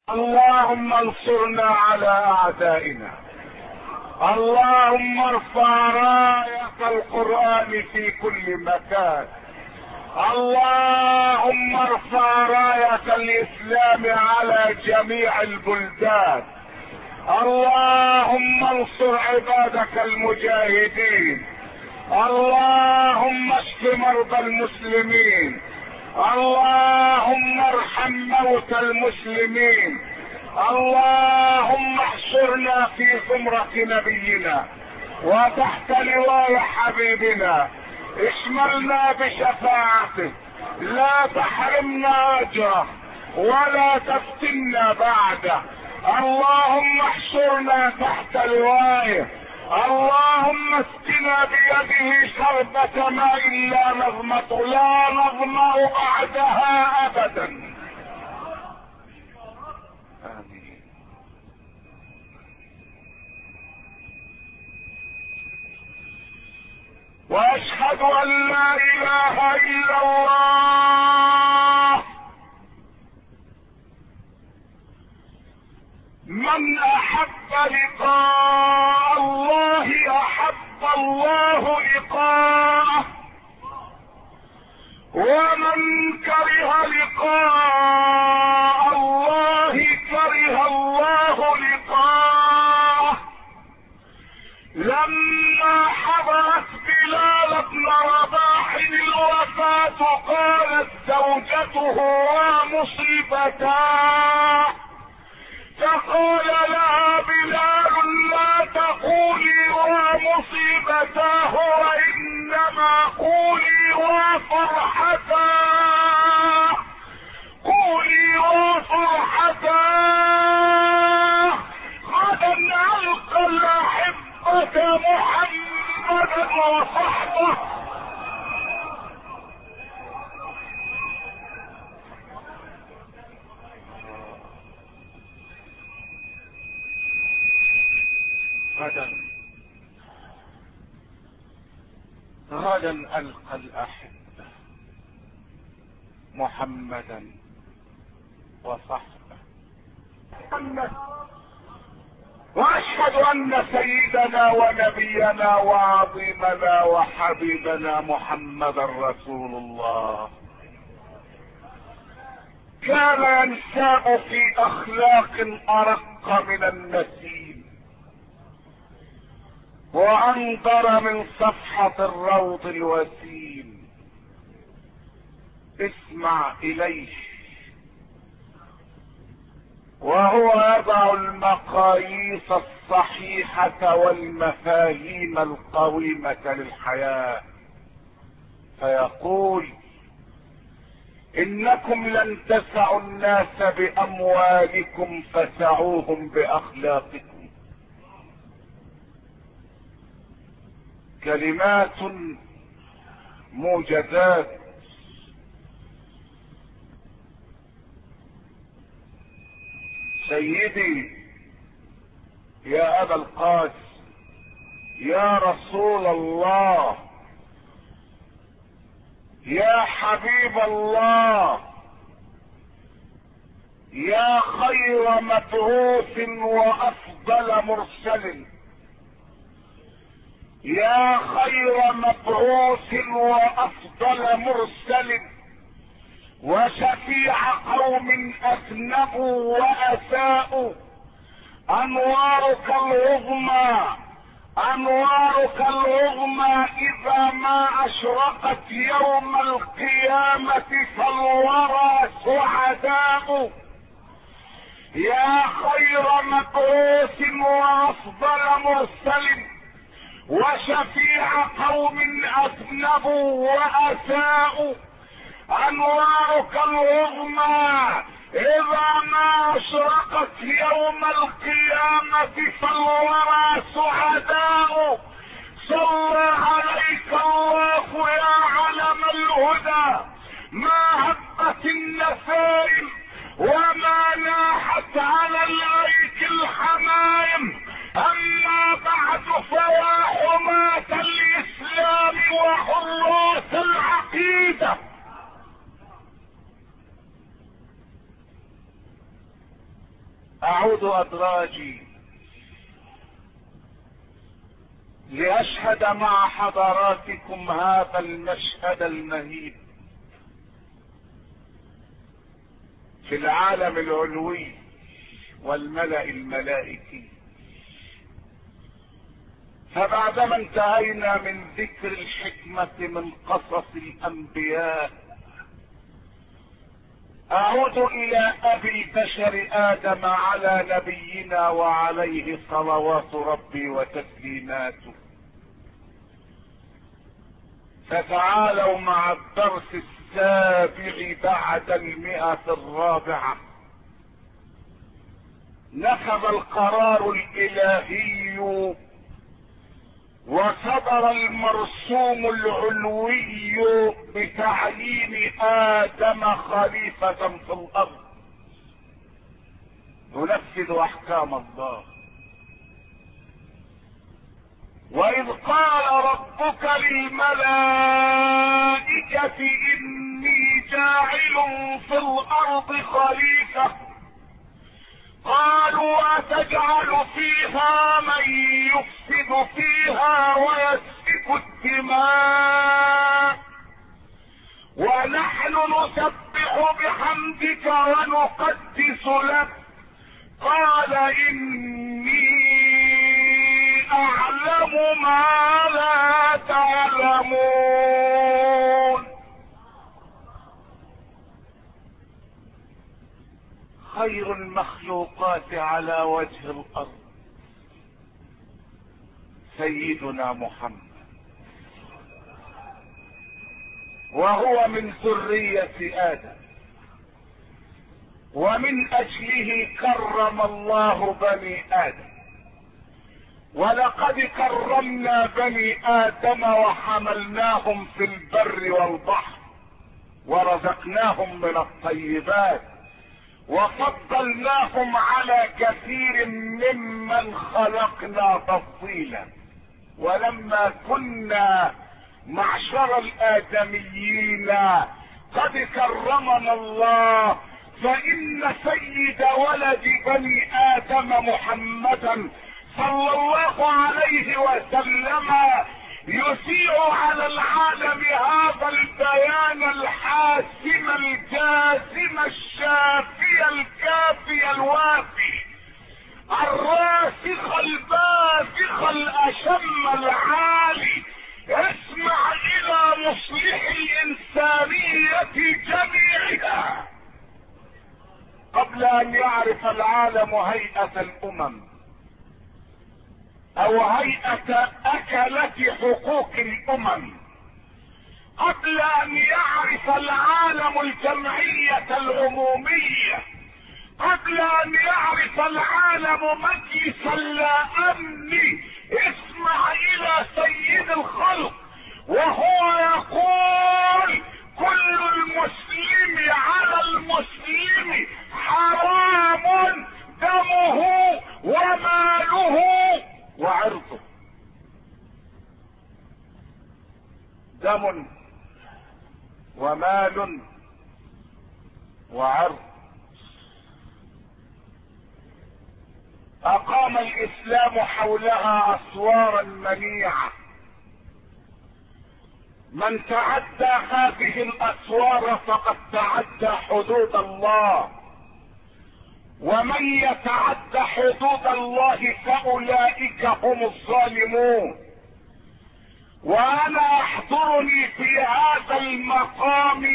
اللهم انصرنا على اعدائنا. اللهم ارفع راية القرآن في كل مكان. اللهم ارفع راية الاسلام على جميع البلدان. اللهم انصر عبادك المجاهدين. اللهم اشف مرضى المسلمين. اللهم ارحم موتى المسلمين. اللهم احشرنا في زمرة نبينا وتحت لواء حبيبنا. اشملنا بشفاعته، لا تحرمنا اجره ولا تفتنا بعده. اللهم احشرنا تحت لوائه. اللهم اسقنا بيده شربة ماء لا نظمأ بعدها ابدا. آمين. واشهد ان لا اله الا الله. من احب لقاء الله احب الله لقاءه، ومن كره لقاء الله كره الله لقاءه. لما حضرت بلال بن رباح الوفاة قالت زوجته ومصيبتاه، فقال لها بلال لا تقولي ومصيبتاه وانما قولي وفرحتاه، قولي وفرحتاه. غدا القى الاحبة محمدا وصحبه. غدا القى الاحبة محمدا وصحبه. واشهد ان سيدنا ونبينا وعظيمنا وحبيبنا محمدا رسول الله كان ينشأ في اخلاق ارق من النسيم وانظر من صفحة الروض الوسيم. اسمع اليه وهو يضع المقاييس الصحيحة والمفاهيم القويمة للحياة، فيقول انكم لن تسعوا الناس باموالكم فسعوهم باخلاقكم. كلمات موجزات. سيدي يا ابا القاسم، يا رسول الله، يا حبيب الله، يا خير مبعوث وافضل مرسل، يا خير مبعوث وافضل مرسل، وشفيع قوم اذنبوا واساءوا. انوارك العظمى، انوارك العظمى اذا ما اشرقت يوم القيامة فالورى سعداء. يا خير مبعوث وافضل مرسل، وشفيع قوم اذنبوا واساءوا. انوارك العظمى اذا ما اشرقت يوم القيامة فالورى سعداء. صلى عليك الله يا علم الهدى، ما هبت النسائم وما ناحت على الايك الحمائم. اما بعد فيا حماة الاسلام وحراس العقيدة، اعود ادراجي لاشهد مع حضراتكم هذا المشهد المهيب في العالم العلوي والملأ الملائكي. فبعدما انتهينا من ذكر الحكمة من قصص الانبياء، اعود الى ابي البشر ادم على نبينا وعليه صلوات ربي وتسليماته. فتعالوا مع الدرس السابع بعد 104. نفذ القرار الالهي وصدر المرسوم العلوي بتعيين ادم خليفة في الارض ينفذ احكام الله. واذ قال ربك للملائكة اني جاعل في الارض خليفة قالوا اتجعل فيها من يفسد فيها ويسفك الدماء ونحن نسبح بحمدك ونقدس لك قال اني اعلم ما لا تعلمون. خير المخلوقات على وجه الارض سيدنا محمد، وهو من ذرية ادم، ومن اجله كرم الله بني ادم. ولقد كرمنا بني ادم وحملناهم في البر والبحر ورزقناهم من الطيبات وفضلناهم على كثير ممن خلقنا تفضيلا. ولما كنا معشر الادميين قد كرمنا الله، فان سيد ولد بني ادم محمدا صلى الله عليه وسلم يسيء على العالم هذا البيان الحاسم الجازم الشافي الكافي الوافي الراسخ الباسخ الاشم العالي. اسمع الى مصلح الانسانية جميعها قبل ان يعرف العالم هيئة الامم او هيئة اكلة حقوق الامم، قبل ان يعرف العالم الجمعية العمومية، قبل ان يعرف العالم مجلس الامن. اسمع الى سيد الخلق وهو يقول كل المسلم على المسلم حرام دمه وماله وعرضه. دم ومال وعرض. اقام الاسلام حولها اسوارا منيعة. من تعدى هذه الاسوار فقد تعدى حدود الله، ومن يتعدى حدود الله فاولئك هم الظالمون. وانا يحضرني في هذا المقام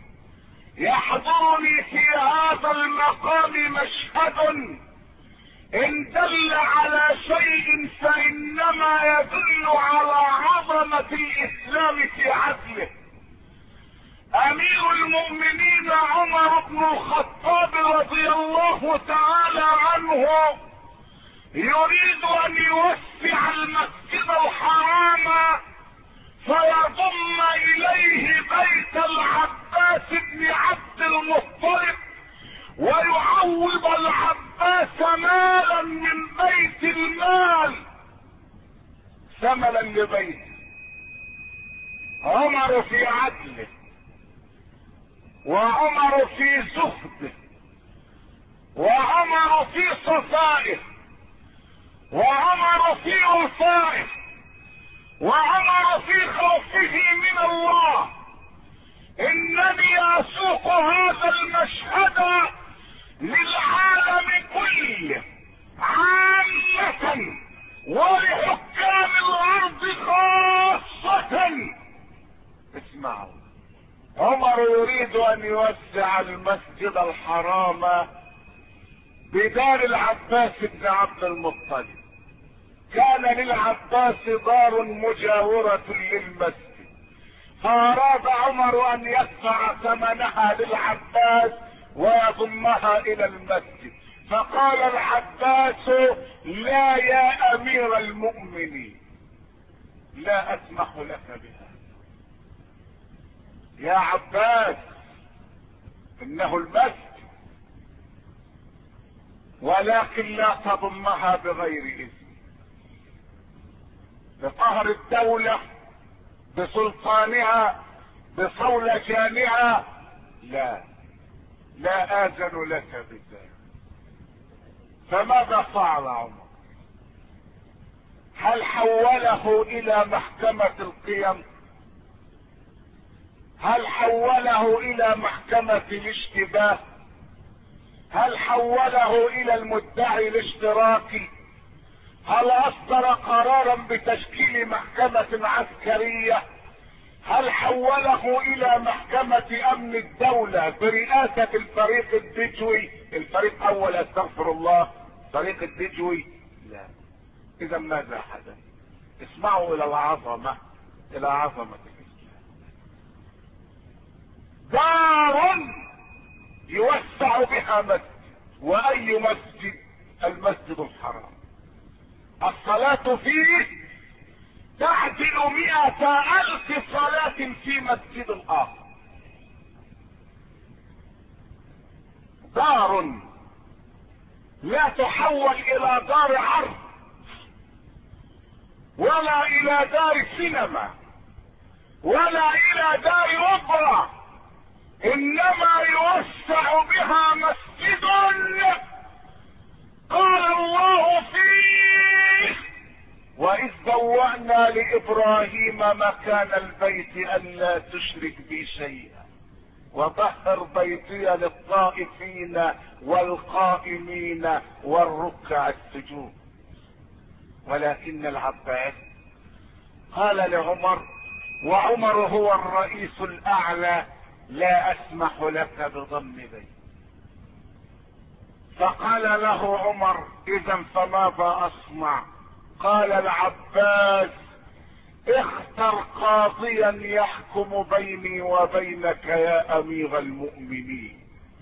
مشهد ان دل على شيء فانما يدل على عظمة الاسلام في عدله. امير المؤمنين عمر بن الخطاب رضي الله تعالى عنه يريد ان يوسع المسجد الحرام فيضم اليه بيت العباس بن عبد المطلب ويعوض العباس مالا من بيت المال ثمنا لبيته. عمر في عدله وعمر في زهده وعمر في صفائه، وعمر في وفائه، وعمر في خوفه من الله. انني اسوق هذا المشهد للعالم كله عامة ولحكام الارض خاصة. اسمعوا، عمر يريد ان يوسع المسجد الحرام بدار العباس بن عبد المطلب. كان للعباس دار مجاورة للمسجد، فاراد عمر ان يدفع ثمنها للعباس ويضمها الى المسجد. فقال العباس: لا يا امير المؤمنين، لا اسمح لك بها. يا عباس، انه المسجد، ولكن لا تضمها بغير اذن. بقهر الدولة، بسلطانها، بصولجانها، لا آذن لك بذلك. فماذا فعل عمر؟ هل حوله الى محكمة القيم؟ هل حوله الى محكمة الاشتباه؟ هل حوله الى المدعي الاشتراكي؟ هل اصدر قرارا بتشكيل محكمة عسكرية؟ هل حوله الى محكمة امن الدولة برئاسة الفريق الدجوي، الفريق اول استغفر الله، فريق الدجوي؟ لا. اذا ماذا حدث؟ اسمعوا الى العظمة، الى عظمة الاسلام. دار يوسع بها مسجد. واي مسجد؟ المسجد الحرام. الصلاة فيه تعدل 100,000 صلاة في مسجد آخر. دار لا تحول الى دار عرض ولا الى دار سينما ولا الى دار اوبرا، انما يوسع بها مسجد قال الله فيه: واذ بوأنا لابراهيم مكان البيت الا تشرك بي شيئا وطهر بيتي للطائفين والقائمين والركع السجود. ولكن العباس قال لعمر، وعمر هو الرئيس الاعلى: لا اسمح لك بضم بيت. فقال له عمر: اذا فماذا اصنع؟ قال العباس: اختر قاضيا يحكم بيني وبينك يا امير المؤمنين.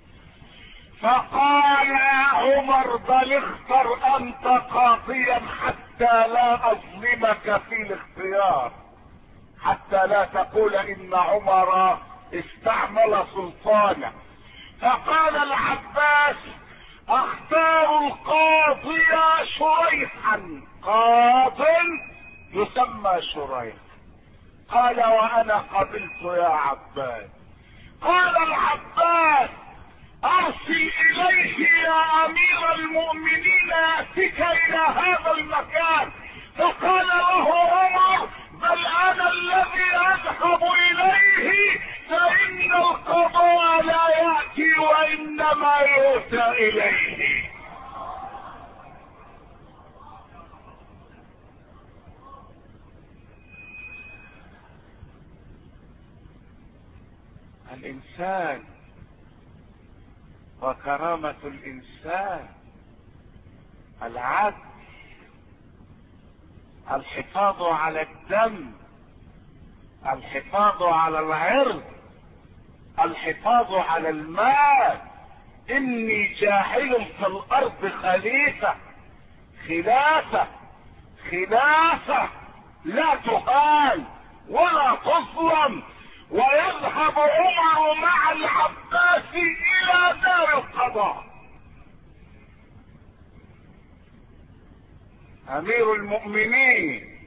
فقال عمر: بل اختر انت قاضيا حتى لا اظلمك في الاختيار، حتى لا تقول ان عمر استعمل سلطانه. فقال العباس: اختار القاضي شريحا، قاض يسمى شريح. قال: وانا قبلت يا عباس. قال العباس: ارسل اليه يا امير المؤمنين ياتيك الى هذا المكان. فقال له عمر: بل انا الذي اذهب اليه، فان القضاء لا ياتي وانما يؤتى اليه. الانسان وكرامة الانسان العدل، الحفاظ على الدم، الحفاظ على العرض، الحفاظ على المال. اني جاعل في الارض خليفة، خلافة لا تهان ولا تظلم. ويذهب عمر مع العباس الى دار القضاء. امير المؤمنين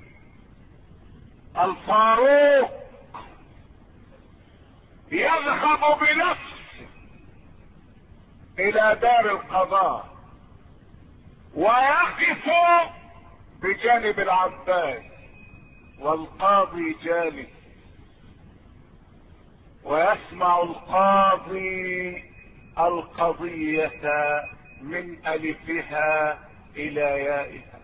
الفاروق يذهب بنفسه الى دار القضاء ويقف بجانب العباس، والقاضي جالس، ويسمع القاضي القضية من ألفها إلى يائها،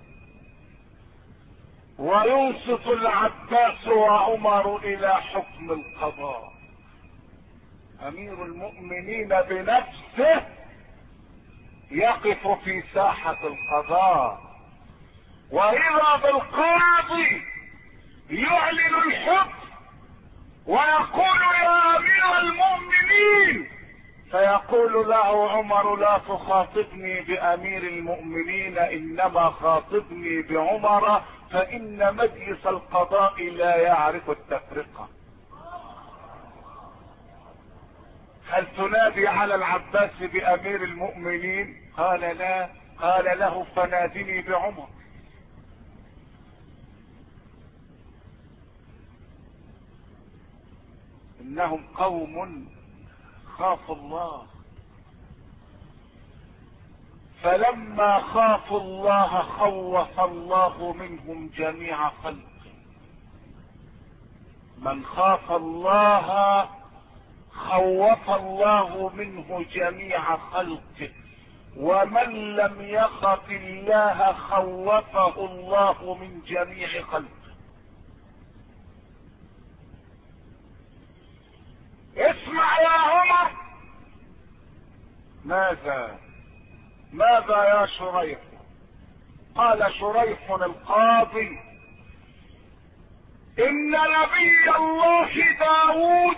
وينصت العباس وعمر إلى حكم القضاء. أمير المؤمنين بنفسه يقف في ساحة القضاء، وإذا بالقاضي يعلن الحكم ويقول يا أمير المؤمنين، فيقول له عمر لا تخاطبني بأمير المؤمنين، إنما خاطبني بعمر، فإن مجلس القضاء لا يعرف التفرقة. هل تنادي على العباس بأمير المؤمنين؟ قال لا. قال له فنادني بعمر. إنهم قوم خافوا الله، فلما خافوا الله خوف الله منهم جميع خلقه. من خاف الله خوف الله منه جميع خلقه، ومن لم يخف الله خوفه الله من جميع خلقه. اسمع يا عمر. ماذا يا شريح؟ قال شريح القاضي إن نبي الله داود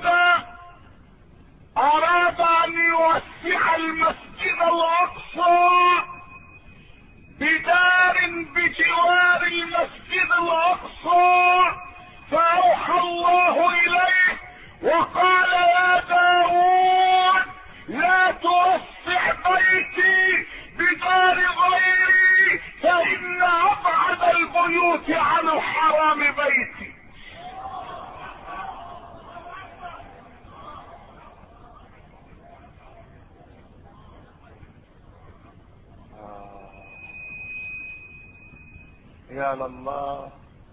أراد أن يوسع المسجد الأقصى بدار بجوار المسجد الأقصى، فأوحى الله إليه وقال يا داود لا توسع بيتي بدار غيري، فإن أبعد البيوت عن الحرام بيتي. يا لله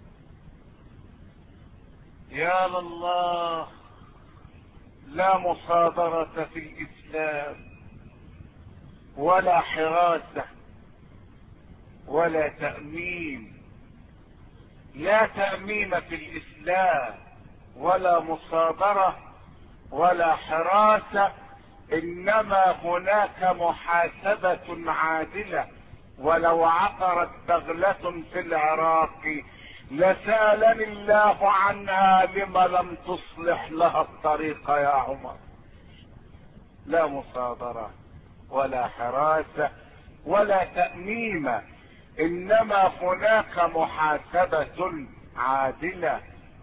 يا لله، لا مصادرة في الإسلام، ولا حراسة، ولا تأمين. لا تأمين في الإسلام، ولا مصادرة، ولا حراسة، إنما هناك محاسبة عادلة. ولو عثرت بغلة في العراق لسألني الله عنها لم لم تصلح لها الطريق يا عمر. لا مصادرة ولا حراسة ولا تأميم، إنما هناك محاسبة عادلة.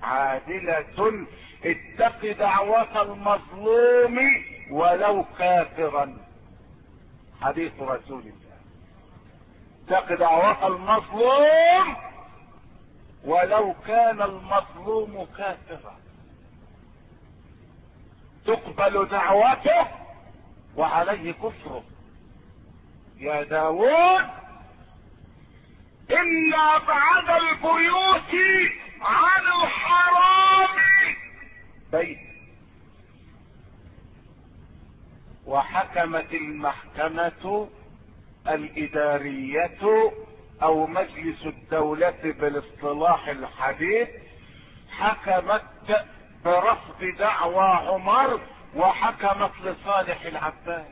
اتق دعوة المظلوم ولو كافرا، حديث رسول الله. اتق دعوة المظلوم ولو كان المظلوم كافرا، تقبل دعوته وعليه كفره. يا داود إن أبعد البيوت عن الحرام بيت. وحكمت المحكمة الإدارية أو مجلس الدولة بالاصطلاح الحديث، حكمت برفض دعوى عمر وحكمت لصالح العباس.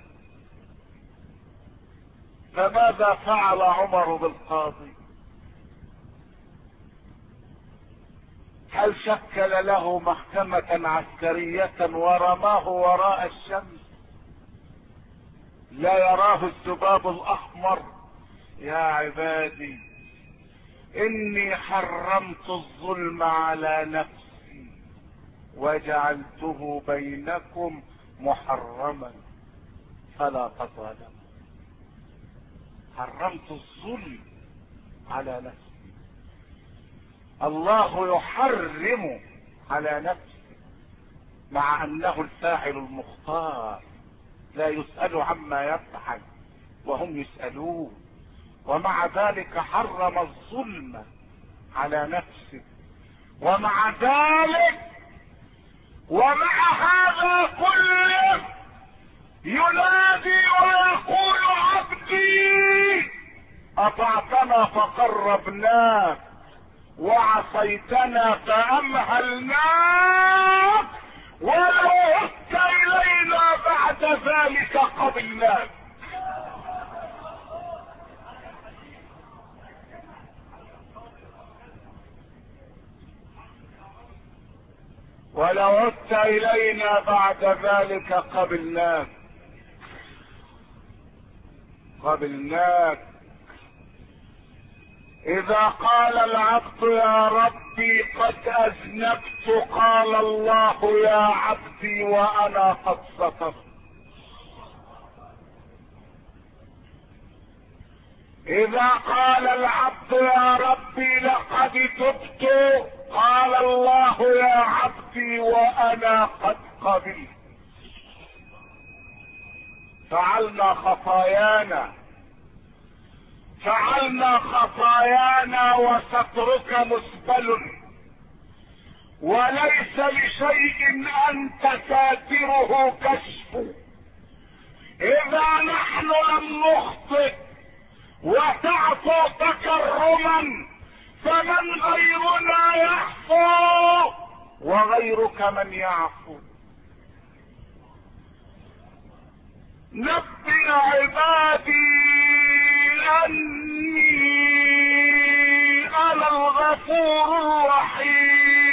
فماذا فعل عمر بالقاضي؟ هل شكل له محكمة عسكرية ورماه وراء الشمس لا يراه الذباب الأحمر؟ يا عبادي إني حرمت الظلم على نفسي وجعلته بينكم محرما فلا تظالموا. حرمت الظلم على نفسي. الله يحرم على نفسه مع أنه الفاعل المختار، لا يسأل عما يفعل وهم يسألون، ومع ذلك حرم الظلم على نفسه، ومع ذلك ومع هذا كله ينادي ويقول عبدي اطعتنا فقربناك وعصيتنا فامهلناك ولو عدت الينا بعد ذلك قبلناك. ولو عدت الينا بعد ذلك قبلناك. اذا قال العبد يا ربي قد اذنبت قال الله يا عبدي وانا قد سترت. اذا قال العبد يا ربي لقد تبت قال الله يا عبدي وانا قد قبلت. فعلنا خطايانا وسترك مسبل، وليس لشيء انت ساتره كشف. اذا نحن لم نخطئ وتعفو تكرما فمن غيرنا يعفو وغيرك من يعفو. نبئ عبادي اني انا الغفور الرحيم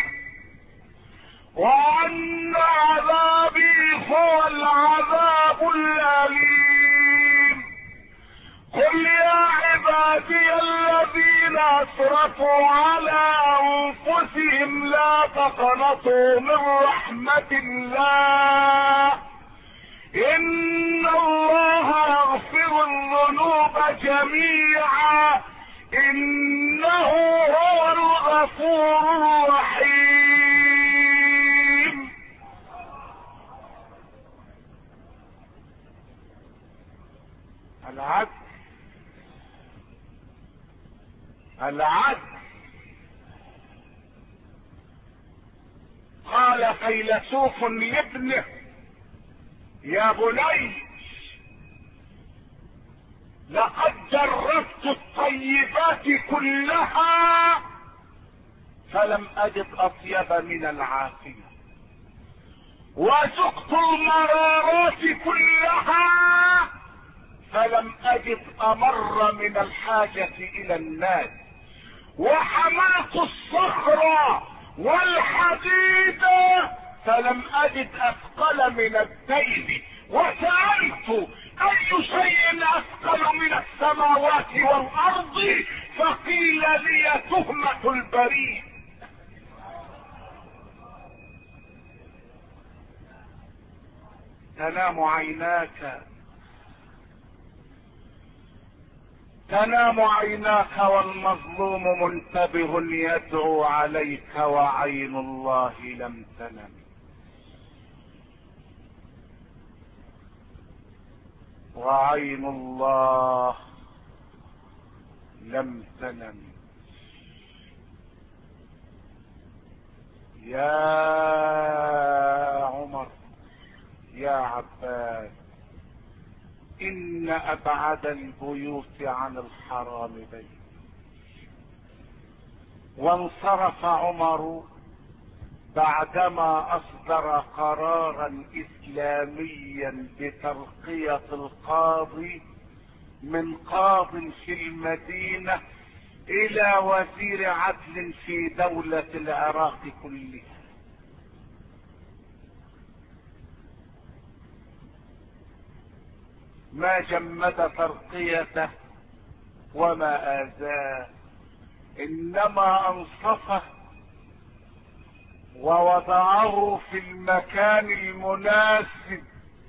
وان عذابي هو العذاب الاليم. قل يا عبادي الذين اسرفوا على انفسهم لا تقنطوا من رحمة الله ان الله يغفر الذنوب جميعا انه هو الغفور الرحيم. العدل. قال فيلسوف لابنه يا بني لقد جربت الطيبات كلها فلم اجد اطيب من العافية، وذقت المرارات كلها فلم اجد امر من الحاجة الى الناس، وحملت الصخر والحديد فلم اجد اثقل من الدين، وسألت اي شيء اثقل من السماوات والارض فقيل لي تهمة البريد. تنام عيناك والمظلوم منتبه يدعو عليك وعين الله لم تنم. وعين الله لم تنم. يا عمر يا عباس ان ابعد البيوت عن الحرام بيت. وانصرف عمر بعدما اصدر قرارا اسلاميا بترقية القاضي من قاض في المدينة الى وزير عدل في دولة العراق كلها. ما جمد ترقيته وما آذاه، انما انصفه ووضعه في المكان المناسب،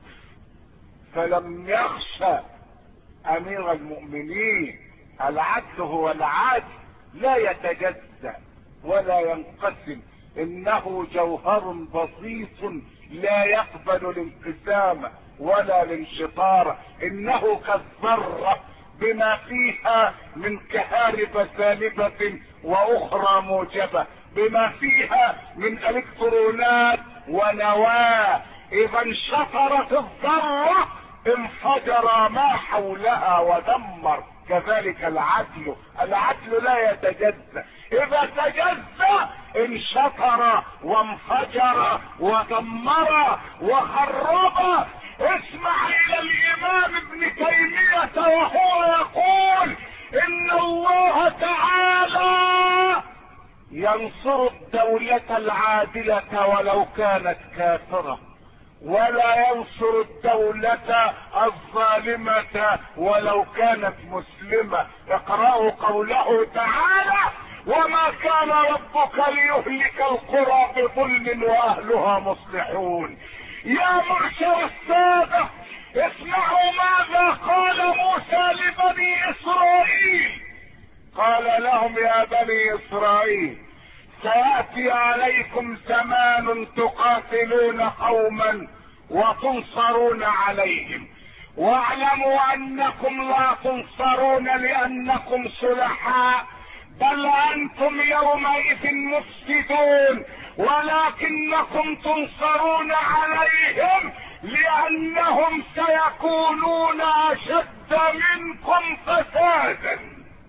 فلم يخشى امير المؤمنين. العدل هو العدل، لا يتجزأ ولا ينقسم، انه جوهر بسيط لا يقبل الانقسام. ولا الانشطار، انه كالذرة بما فيها من كهارب سالبة واخرى موجبة، بما فيها من الكترونات ونواة. اذا انشطرت الذرة انفجر ما حولها ودمر. كذلك العدل لا يتجزأ، اذا تجزأ انشطر وانفجر ودمر وخرب. اسمع الى الامام ابن تيمية وهو يقول ان الله تعالى ينصر الدولة العادلة ولو كانت كافرة، ولا ينصر الدولة الظالمة ولو كانت مسلمة. اقرأوا قوله تعالى: وما كان ربك ليهلك القرى بظلم واهلها مصلحون. يا معشر السادة، اسمعوا ماذا قال موسى لبني اسرائيل. قال لهم: يا بني اسرائيل، سيأتي عليكم زمان تقاتلون قوما وتنصرون عليهم، واعلموا انكم لا تنصرون لانكم صلحاء، بل انتم يومئذ مفسدون، ولكنكم تنصرون عليهم لانهم سيكونون اشد منكم فسادا.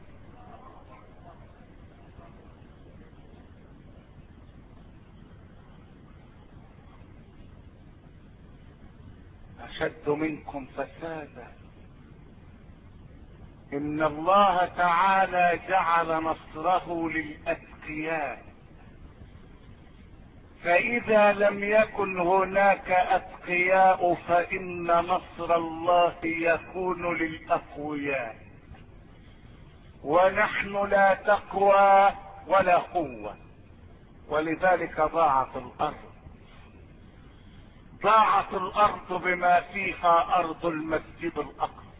اشد منكم فسادا. ان الله تعالى جعل نصره للاتقياء، فاذا لم يكن هناك اتقياء فان نصر الله يكون للاقوياء، ونحن لا تقوى ولا قوة، ولذلك ضاعت الارض بما فيها ارض المسجد الاقصى.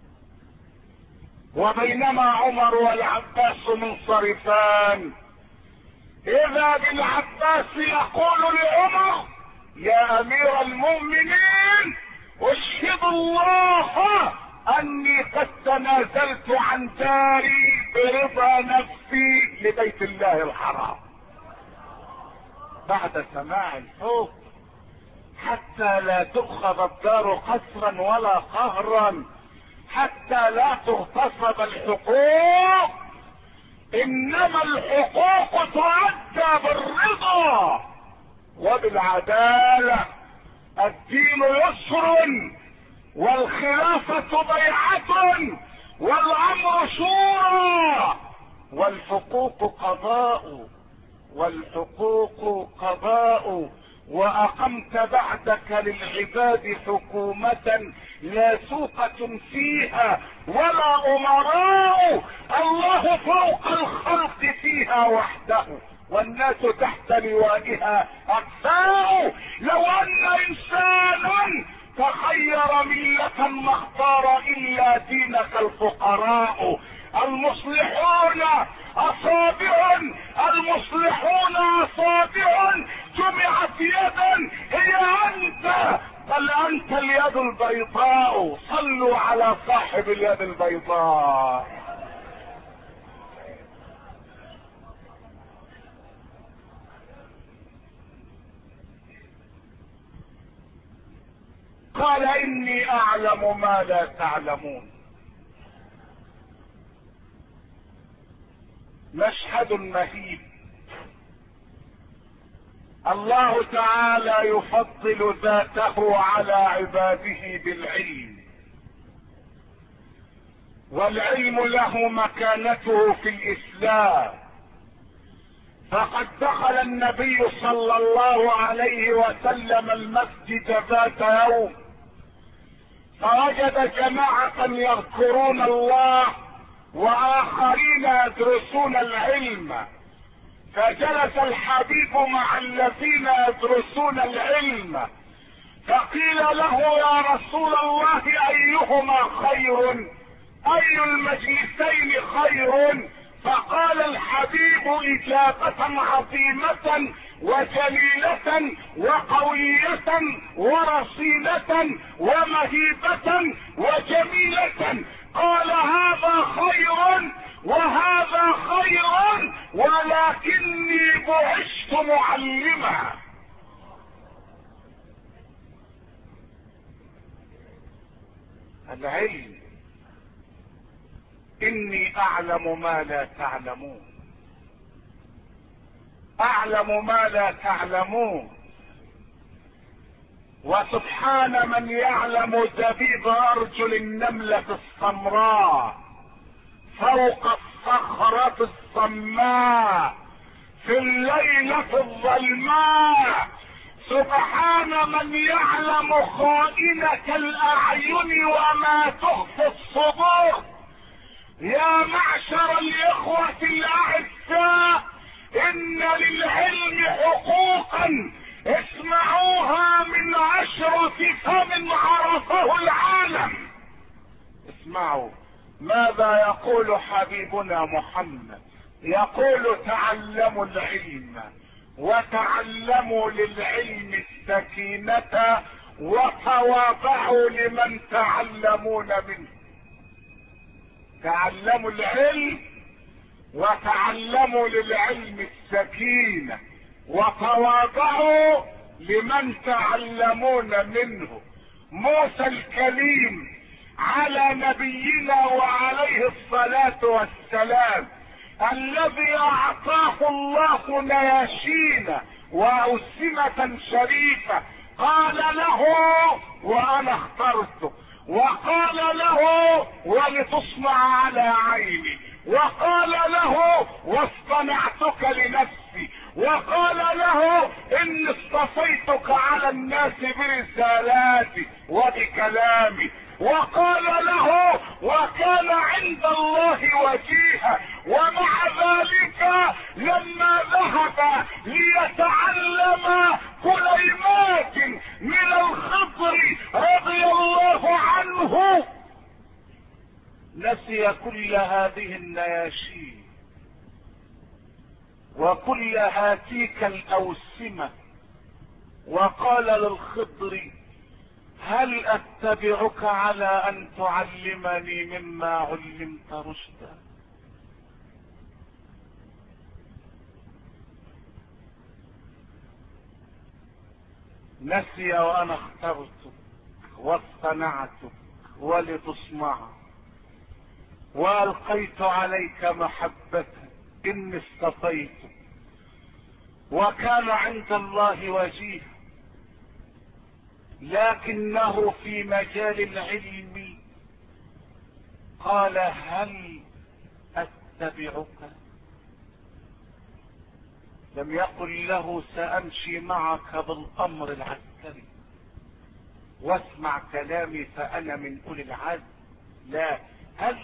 وبينما عمر والعباس منصرفان، اذا بالعباس يقول لعمر: يا امير المؤمنين، اشهد الله اني قد تنازلت عن داري برضا نفسي لبيت الله الحرام. بعد سماع الحكم، حتى لا تؤخذ الدار قسرا ولا قهرا، حتى لا تغتصب الحقوق، انما الحقوق تؤدى بالرضا وبالعدالة. الدين يسر، والخلافة بيعة، والامر شورى، والحقوق قضاء، واقمت بعدك للعباد حكومة لا سوقة فيها ولا امراء، الله فوق الخلق فيها وحده، والناس تحت لوائها اقساء. لو ان انسانا تخير ملة ما اختار الا دينك الفقراء. المصلحون اصابع جمعت يدا هي انت، بل انت اليد البيضاء. صلوا على صاحب اليد البيضاء. قال: اني اعلم ما لا تعلمون. مشهد مهيب. الله تعالى يفضل ذاته على عباده بالعلم، والعلم له مكانته في الاسلام. فقد دخل النبي صلى الله عليه وسلم المسجد ذات يوم، فوجد جماعة يذكرون الله واخرين يدرسون العلم، فجلس الحبيب مع الذين يدرسون العلم، فقيل له: يا رسول الله، ايهما خير؟ اي المجلسين خير؟ فقال الحبيب إجابة عظيمة وجليلة وقوية ورصينة ومهيبة وجميلة، قال هذا خير وهذا خير ولكني بعثت معلما. العلم، إني أعلم ما لا تعلمون، أعلم ما لا تعلمون. وسبحان من يعلم دبيب أرجل النملة السمراء فوق الصخرة الصماء في الليلة الظلماء. سبحان من يعلم خائنة الأعين وما تخفي الصدور. يا معشر الإخوة الأعزاء، إن للعلم حقوقا اسمعوها من أشرف فم عرفه العالم. اسمعوا ماذا يقول حبيبنا محمد، يقول تعلموا العلم وتعلموا للعلم السكينة وتواضعوا لمن تعلمون منه. تعلموا العلم وتعلموا للعلم السكينة وتواضعوا لمن تعلمون منه. موسى الكليم على نبينا وعليه الصلاة والسلام، الذي اعطاه الله نياشين واوسمة شريفة، قال له وانا اخترته، وقال له ولتصنع على عيني، وقال له واصطنعتك لنفسي، وقال له اني اصطفيتك على الناس برسالاتي وبكلامي، وقال له وكان عند الله وجيها. ومع ذلك لما ذهب ليتعلم كلمات من الخضر رضي الله عنه نسي كل هذه النياشين وكل هاتيك الأوسمة، وقال للخضر هل اتبعك على ان تعلمني مما علمت رشدا. نسي وانا اخترتك واصطنعتك ولتصنع، والقيت عليك محبة اني اصطفيتك، وكان عند الله وجيها. لكنه في مجال العلم قال هل اتبعك، لم يقل له سامشي معك بالامر العسكري واسمع كلامي فانا من اولي العزم. لا، هل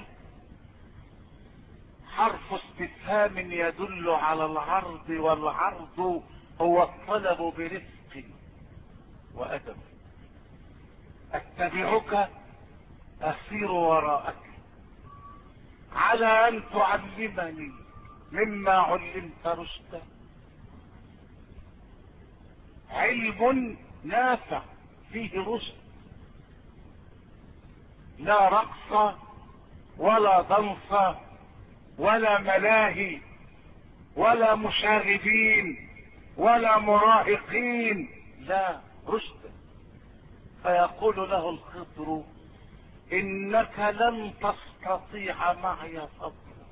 حرف استفهام يدل على العرض، والعرض هو الطلب برفق وادب. اتبعك اسير وراءك على ان تعلمني مما علمت رشدا. علم نافع فيه رشد، لا رقص ولا ضنص ولا ملاهي ولا مشاغبين ولا مراهقين، لا، رشد. فيقول له الخضر انك لن تستطيع معي صبرا.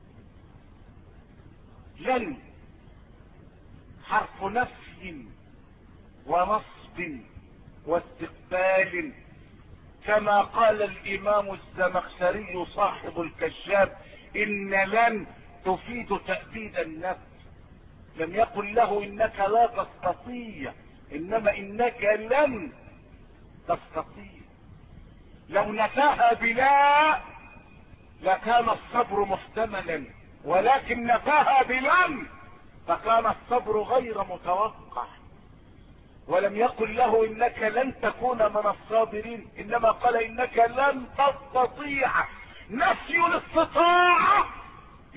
لن حرف نفي ونصب واستقبال، كما قال الامام الزمخشري صاحب الكشاف ان لن تفيد تأبيد النفس. لم يقل له انك لا تستطيع، انما انك لن تستطيع. لو نفاها بلا لكان الصبر محتملا، ولكن نفاها بلن فكان الصبر غير متوقع. ولم يقل له انك لن تكون من الصابرين، انما قال انك لن تستطيع. نفي الاستطاعة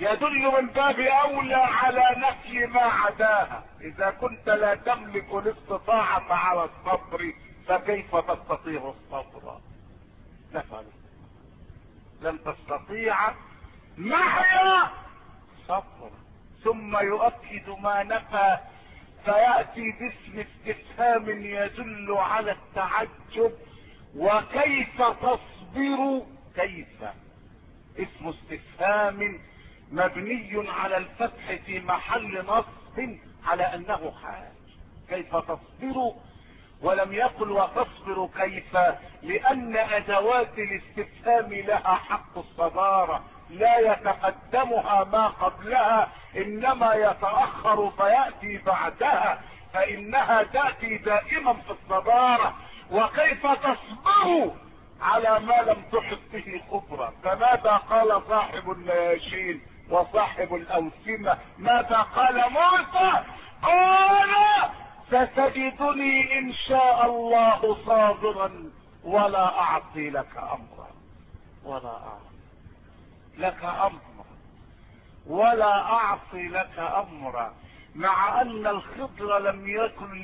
يدل من باب اولى على نفي ما عداها. اذا كنت لا تملك الاستطاعة على الصبر فكيف تستطيع الصبر؟ نفعل لن تستطيع معي صبر. ثم يؤكد ما نفى فيأتي باسم استفهام يدل على التعجب. وكيف تصبر؟ كيف اسم استفهام مبني على الفتح في محل نصب على انه حال. كيف تصبر؟ ولم يقل وتصبر كيف، لان ادوات الاستفهام لها حق الصدارة، لا يتقدمها ما قبلها انما يتأخر فيأتي بعدها، فانها تأتي دائما في الصدارة. وكيف تصبر على ما لم تحط به خبرة؟ فماذا قال صاحب النياشين وصاحب الأوسمة؟ ماذا قال موسى؟ قال ستجدني ان شاء الله صابرا ولا اعصي لك امرا. ولا اعصي لك امرا ولا اعصي لك امرا. مع ان الخضر لم يقل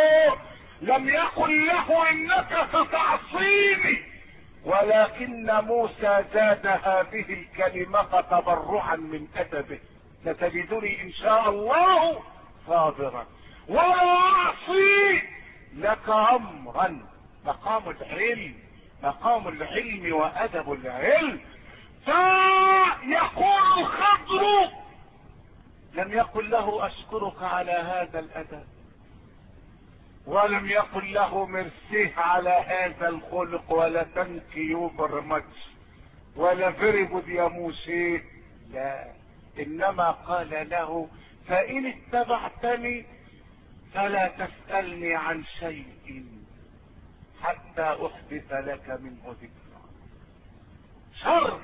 له انك ستعصيني، ولكن موسى زاد هذه الكلمة تبرعا من ادبه. ستجدني ان شاء الله صابرا ولا اعصي لك امرا. مقام العلم وادب العلم. فيقول الخضر لم يقل له اشكرك على هذا الادب، ولم يقل له مرسيه على هذا الخلق، ولا تنك يو برمتش، ولا فربد يا موسى، لا، انما قال له فان اتبعتني فلا تسألني عن شيء حتى احدث لك منه ذكرى. شر.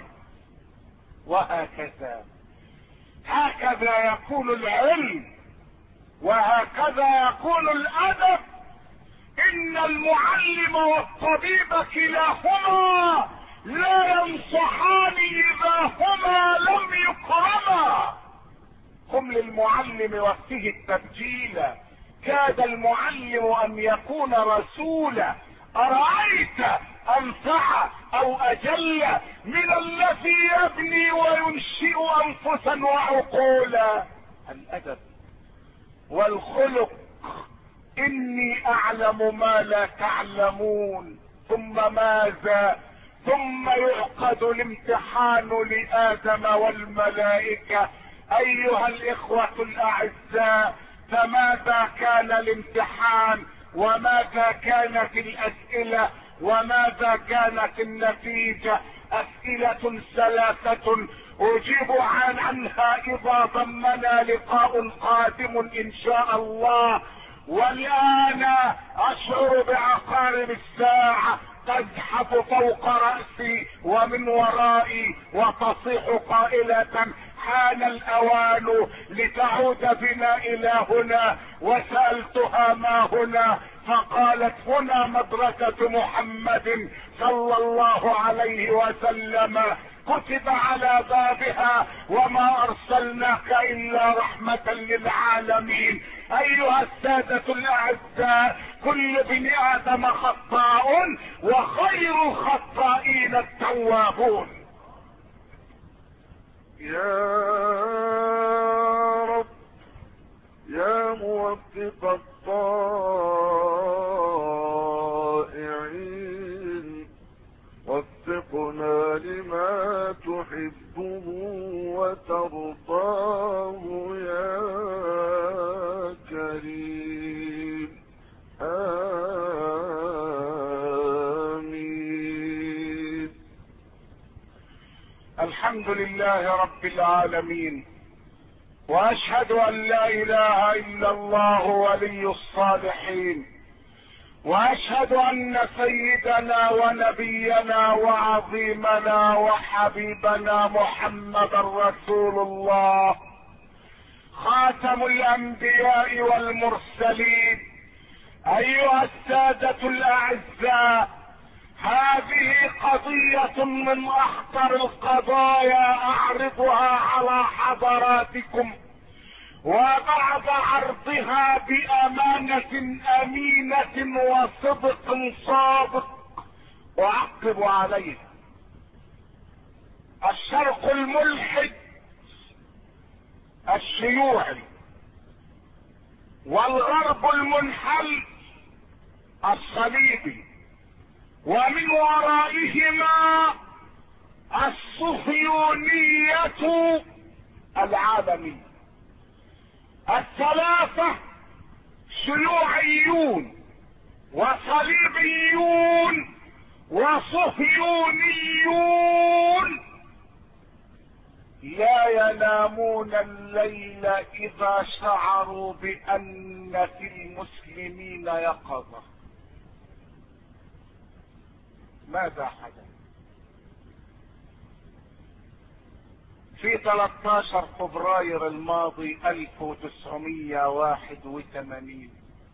هكذا يكون العلم، وهكذا يكون الادب. ان المعلم والطبيب كلاهما لا ينصحان اذا هما لم يكرما. قم للمعلم وفيه التبجيل، كاد المعلم ان يكون رسولا. ارايت انفع او اجل من الذي يبني وينشئ انفسا وعقولا؟ الادب والخلق. اني اعلم ما لا تعلمون. ثم ماذا؟ ثم يعقد الامتحان لادم والملائكة. ايها الاخوة الاعزاء، فماذا كان الامتحان؟ وماذا كانت الاسئلة؟ وماذا كانت النتيجة؟ اسئلة ثلاثة اجيب عنها اذا ضمنا لقاء قادم ان شاء الله. والان اشعر بعقارب الساعة تزحف فوق رأسي ومن ورائي وتصيح قائلة حان الاوان لتعود بنا الى هنا. وسألتها ما هنا؟ فقالت هنا مدرسة محمد صلى الله عليه وسلم، كتب على بابها وما ارسلناك الا رحمة للعالمين. ايها السادة الاعزاء، كل ابن ادم خطاء وخير الخطائين التوابون. يا رب يا موفق الطائعين، وفقنا لما تحبه وترضاه يا كريم. آمين. الحمد لله رب العالمين، واشهد ان لا اله الا الله ولي الصالحين، واشهد ان سيدنا ونبينا وعظيمنا وحبيبنا محمد رسول الله، خاتم الانبياء والمرسلين. ايها السادة الاعزاء، هذه قضية من اخطر القضايا اعرضها على حضراتكم، وبعد عرضها بامانة امينة وصدق صادق اعقب عليها. الشرق الملحد الشيوعي والغرب المنحل الصليبي، ومن ورائهما الصهيونية العالمية، الثلاثة شيوعيون وصليبيون وصهيونيون لا ينامون الليل اذا شعروا بان في المسلمين يقظة. ماذا حدث؟ في 13 فبراير الماضي 1981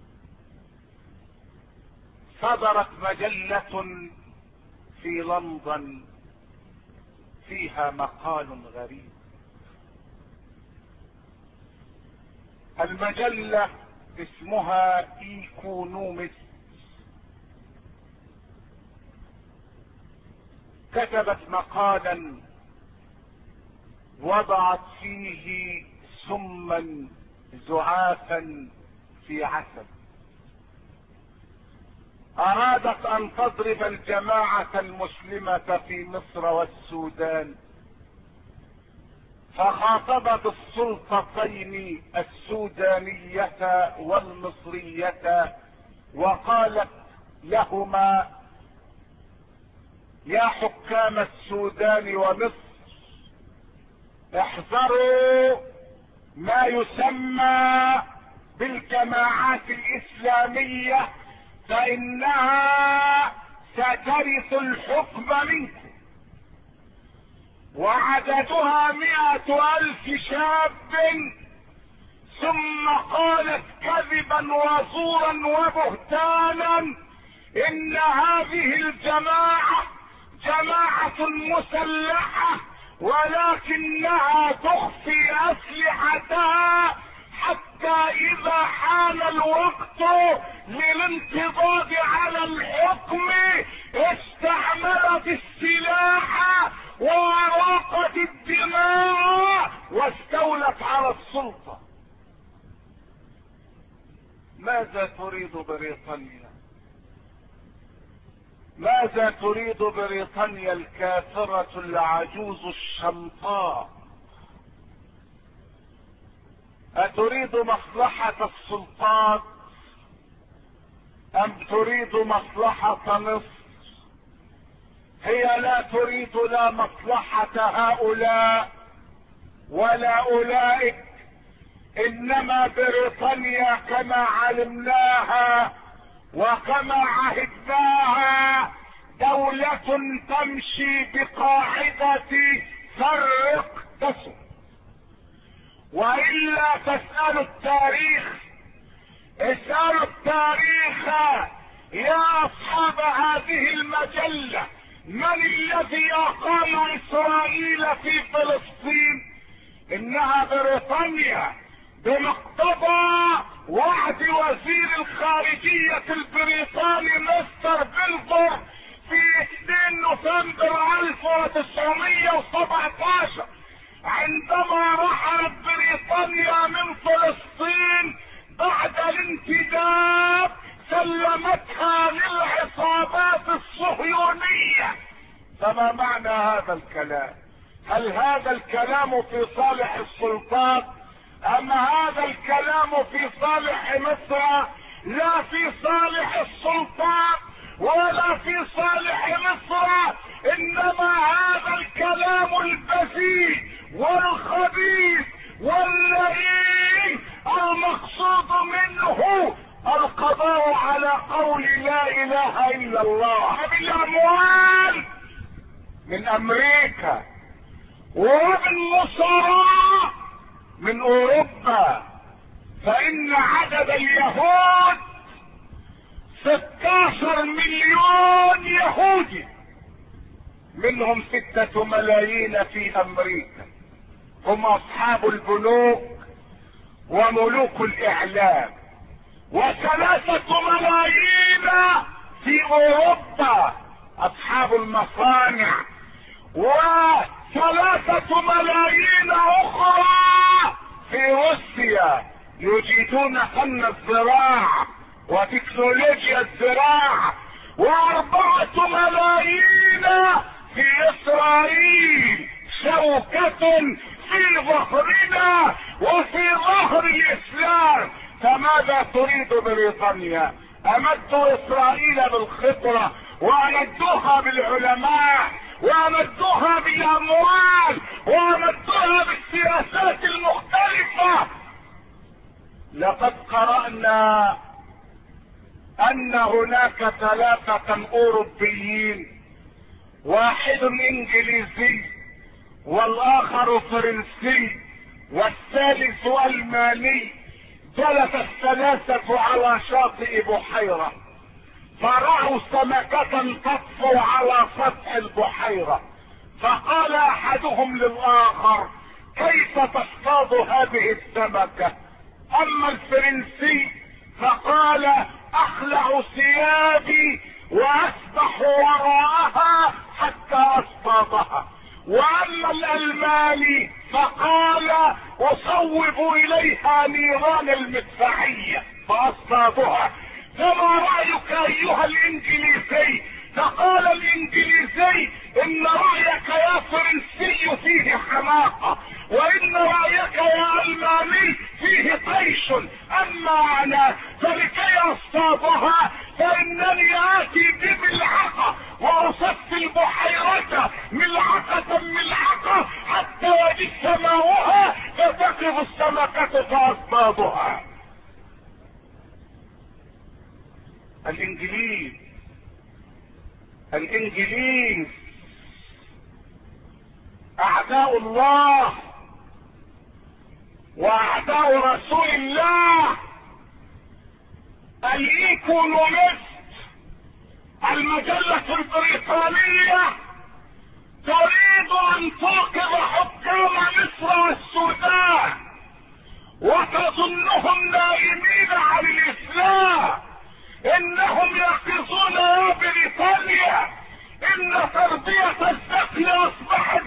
صدرت مجلة في لندن فيها مقال غريب. المجلة اسمها ايكونومست، كتبت مقالا وضعت فيه سما زعافا في عسل، ارادت ان تضرب الجماعة المسلمة في مصر والسودان، فخاطبت السلطتين السودانية والمصرية وقالت لهما: يا حكام السودان ومصر، احذروا ما يسمى بالجماعات الاسلامية فانها سترث الحكم منكم، وعددها 100,000 شاب. ثم قالت كذبا وزورا وبهتانا ان هذه الجماعة جماعة مسلحة، ولكنها تخفي اسلحتها حتى اذا حان الوقت للانقضاض على الحكم استعملت السلاح واراقت الدماء واستولت على السلطة. ماذا تريد بريطانيا؟ ماذا تريد بريطانيا الكافرة العجوز الشمطاء؟ أتريد مصلحة السلطات أم تريد مصلحة مصر؟ هي لا تريد لا مصلحة هؤلاء ولا أولئك، إنما بريطانيا كما علمناها وكما عهدناها دولة تمشي بقاعدة فرق تسد. وإلا تسأل التاريخ، اسألوا التاريخ يا أصحاب هذه المجلة، من الذي أقام إسرائيل في فلسطين؟ إنها بريطانيا بمقتضى وعد وزير الخارجية البريطاني مستر بلفور في 2 نوفمبر 1917 عندما رحلت بريطانيا من فلسطين بعد الانتداب، سلمتها للعصابات الصهيونية. فما معنى هذا الكلام؟ هل هذا الكلام في صالح السلطات ام هذا الكلام في صالح مصر؟ لا في صالح السلطات ولا في صالح مصر، انما هذا الكلام البذيء والخبيث واللئيم المقصود منه القضاء على قول لا اله الا الله بالاموال من امريكا وبالنصارى من اوروبا، فان عدد اليهود 16 مليون يهودي، منهم 6 ملايين في امريكا، هم اصحاب البنوك وملوك الاعلام، و3 ملايين في اوروبا اصحاب المصانع، و3 ملايين اخرى في روسيا يجيدون فن الزراعة وتكنولوجيا الزراعة، و4 ملايين في اسرائيل، شوكة في ظهرنا وفي ظهر الاسلام. فماذا تريد بريطانيا؟ امدوا اسرائيل بالخبرة، وامدوها بالعلماء، وامدوها بالاموال، وامدوها بالسياسات المختلفة. لقد قرأنا ان هناك 3 اوروبيين، واحد انجليزي والاخر فرنسي والثالث الماني، جلس ال3 على شاطئ بحيرة، فرأوا سمكة تطفو على سطح البحيرة، فقال احدهم للاخر: كيف تصطاد هذه السمكة؟ اما الفرنسي فقال: اخلع ثيابي واسبح وراءها حتى اصطادها. واما الالماني فقال: اصوب اليها نيران المدفعية فاصطادها. فما رايك ايها الانجليزي؟ فقال الانجليزي: ان رايك يا فرنسي فيه حماقة، وان رايك يا الماني فيه طيش، اما انا فلكي اصطادها فانني اتي بملعقة واصف البحيرة ملعقة حتى يجف ماؤها فتقف السمكة فاصطادها. الانجليز اعداء الله واعداء رسول الله. الايكونومست المجلة البريطانية تريد ان توقظ حكام مصر والسودان وتظنهم نائمين عن الاسلام. انهم يقظون يا بريطانيا، ان تربية الذكر اصبحت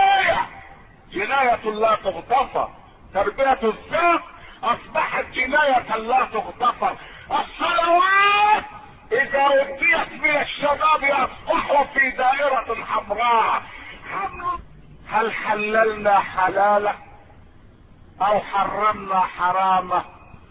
جناية لا تغتفر. تربية الذكر اصبحت جناية لا تغتفر. الصلوات اذا وديت من الشباب يصبحوا في دائرة حمراء. هل حللنا حلاله او حرمنا حرامه؟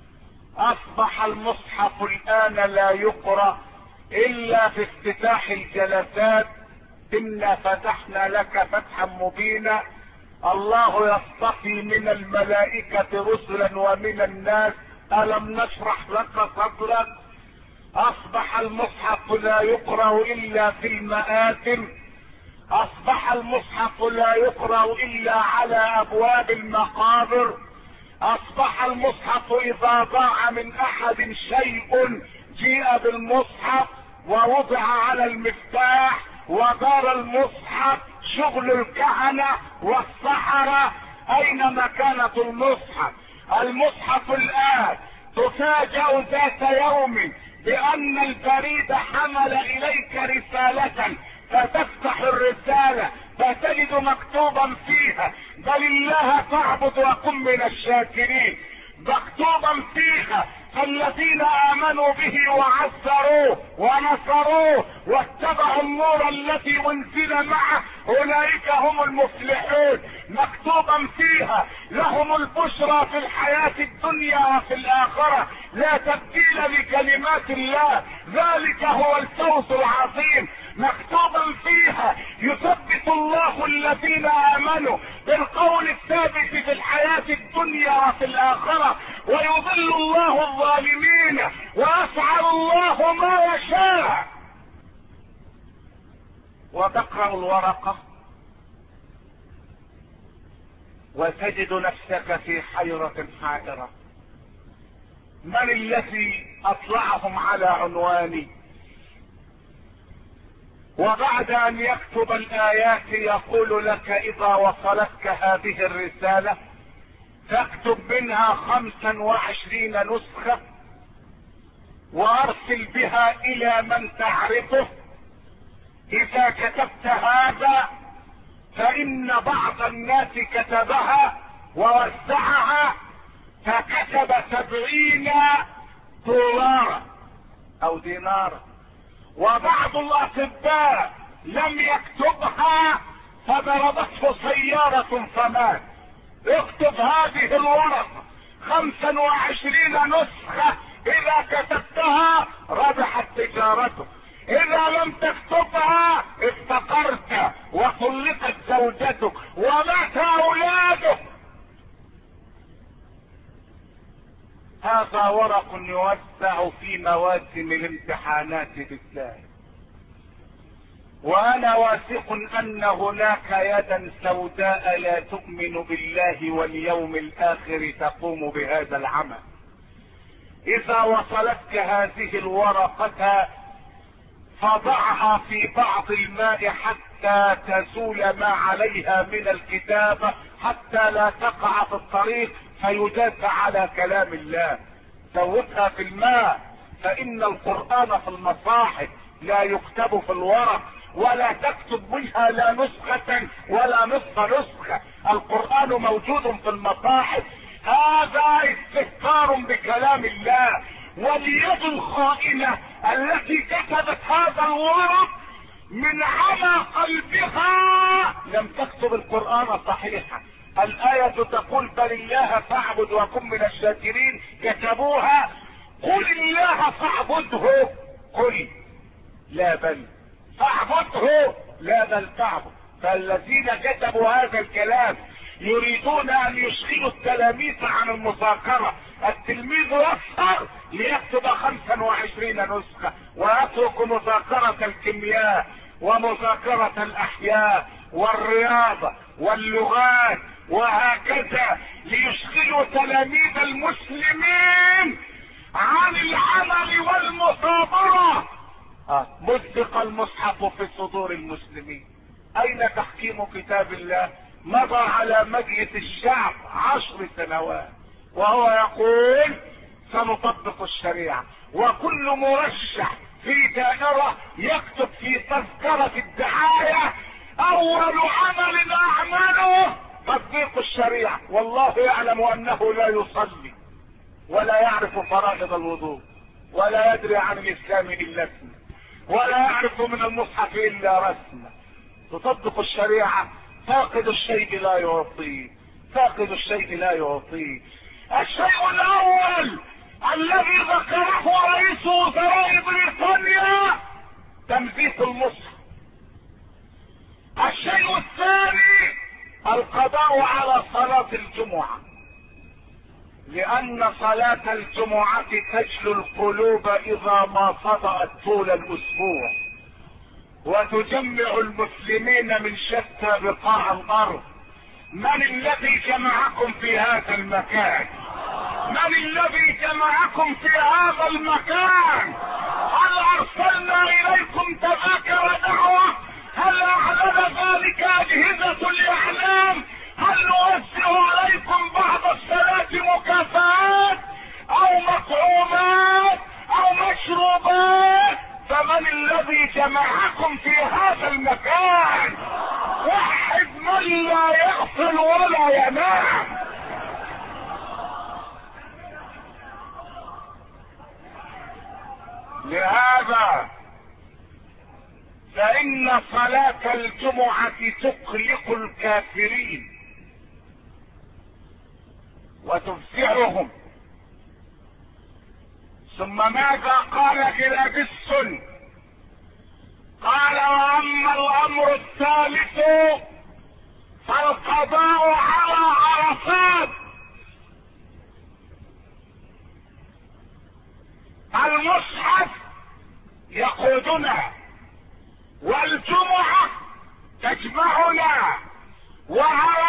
اصبح المصحف الان لا يقرأ الا في افتتاح الجلسات. انا فتحنا لك فتحا مبينا. الله يصطفي من الملائكة رسلا ومن الناس. الم نشرح لك صدرك؟ اصبح المصحف لا يقرأ الا في المآتم. اصبح المصحف لا يقرأ الا على ابواب المقابر. اصبح المصحف اذا ضاع من احد شيء جيء بالمصحف ووضع على المفتاح ودار المصحف. شغل الكهنة والسحرة. اين مكانة المصحف؟ المصحف الان تفاجأ ذات يوم بان البريد حمل اليك رسالة، فتفتح الرسالة فتجد مكتوبا فيها: بل الله فاعبد وكن من الشاكرين. مكتوبا فيها: فالذين امنوا به وعزروه ونصروه واتبعوا النور الذي انزل معه اولئك هم المفلحون. مكتوبا فيها: لهم البشرى في الحياة الدنيا وفي الاخرة، لا تبديل لكلمات الله، ذلك هو الفوز العظيم. مكتوبا فيها: يثبت الله الذين امنوا بالقول الثابت في الحياة الدنيا وفي الاخرة، ويضل الله الظالمين ويفعل الله ما يشاء. وتقرأ الورقة وتجد نفسك في حيرة حائرة. من الذي اطلعهم على عنواني. وبعد ان يكتب الايات يقول لك اذا وصلتك هذه الرسالة تكتب منها 25 نسخة وارسل بها الى من تعرفه. اذا كتبت هذا فان بعض الناس كتبها ووزعها فكتب 70 دولارا او دينارا، وبعض الاطباء لم يكتبها فضربته سيارة فمات. اكتب هذه الورقة 25 نسخة، اذا كتبتها ربحت تجارته، اذا لم تكتبها افتقرت وطلقت زوجتك ومات اولادك. هذا ورق يوزع في مواسم الامتحانات بالله، وانا واثق ان هناك يدا سوداء لا تؤمن بالله واليوم الاخر تقوم بهذا العمل. اذا وصلتك هذه الورقة فضعها في بعض الماء حتى تزول ما عليها من الكتابة، حتى لا تقع في الطريق فيداس على كلام الله. زودها في الماء، فان القرآن في المصاحف لا يكتب في الورق، ولا تكتب منها لا نسخة ولا نصف نسخة. القرآن موجود في المصاحف. هذا استهتار بكلام الله. واليد الخائنة التي كتبت هذا الورق من عمى قلبها لم تكتب القرآن صحيحا. الآية تقول بل الله فاعبد وكن من الشاكرين، كتبوها قل الله فاعبده، قل لا بل فاعبده لا بل فاعبد. فالذين كتبوا هذا الكلام يريدون ان يشغلوا التلاميذ عن المذاكرة. التلميذ يسهر ليكتب 25 نسخة ويترك مذاكرة الكيمياء ومذاكرة الاحياء والرياضة واللغات وهكذا، ليشغلوا تلاميذ المسلمين عن العمل والمثابرة. مزق المصحف في صدور المسلمين. اين تحكيم كتاب الله؟ مضى على مجلس الشعب 10 سنوات وهو يقول سنطبق الشريعة، وكل مرشح في دائرة يكتب في تذكرة الدعاية اول عمل اعمله تطبيق الشريعة، والله يعلم انه لا يصلي ولا يعرف فرائض الوضوء ولا يدري عن الاسلام الا اسمه ولا يعرف من المصحف الا رسمه. تطبق الشريعة. فاقد الشيء لا يعطيه، فاقد الشيء لا يعطيه. الشيء الاول الذي ذكره رئيس وزراء بريطانيا تمزيق المصحف. الشيء الثاني القضاء على صلاة الجمعة، لان صلاة الجمعة تجلو القلوب اذا ما صدأت طول الاسبوع، وتجمع المسلمين من شتى بقاع الارض. من الذي جمعكم في هذا المكان؟ من الذي جمعكم في هذا المكان؟ هل ارسلنا اليكم تذاكر دعوة؟ هل اعلن ذلك اجهزة الاعلام؟ هل نوزع عليكم بعض الصلاة مكافآت او مطعومات او مشروبات؟ فمن الذي جمعكم في هذا المكان؟ واحد من لا يغفل ولا ينام. لهذا فإن صلاة الجمعة تقلق الكافرين وتفزعهم. ثم ماذا قال جلادستون؟ قال واما الامر الثالث فالقضاء على عرفات. المصحف يقودنا والجمعة تجمعنا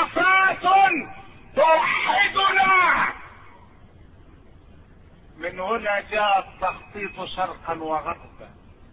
وعرفات توحدنا. من هنا هنا جاء التخطيط شرقا وغربا.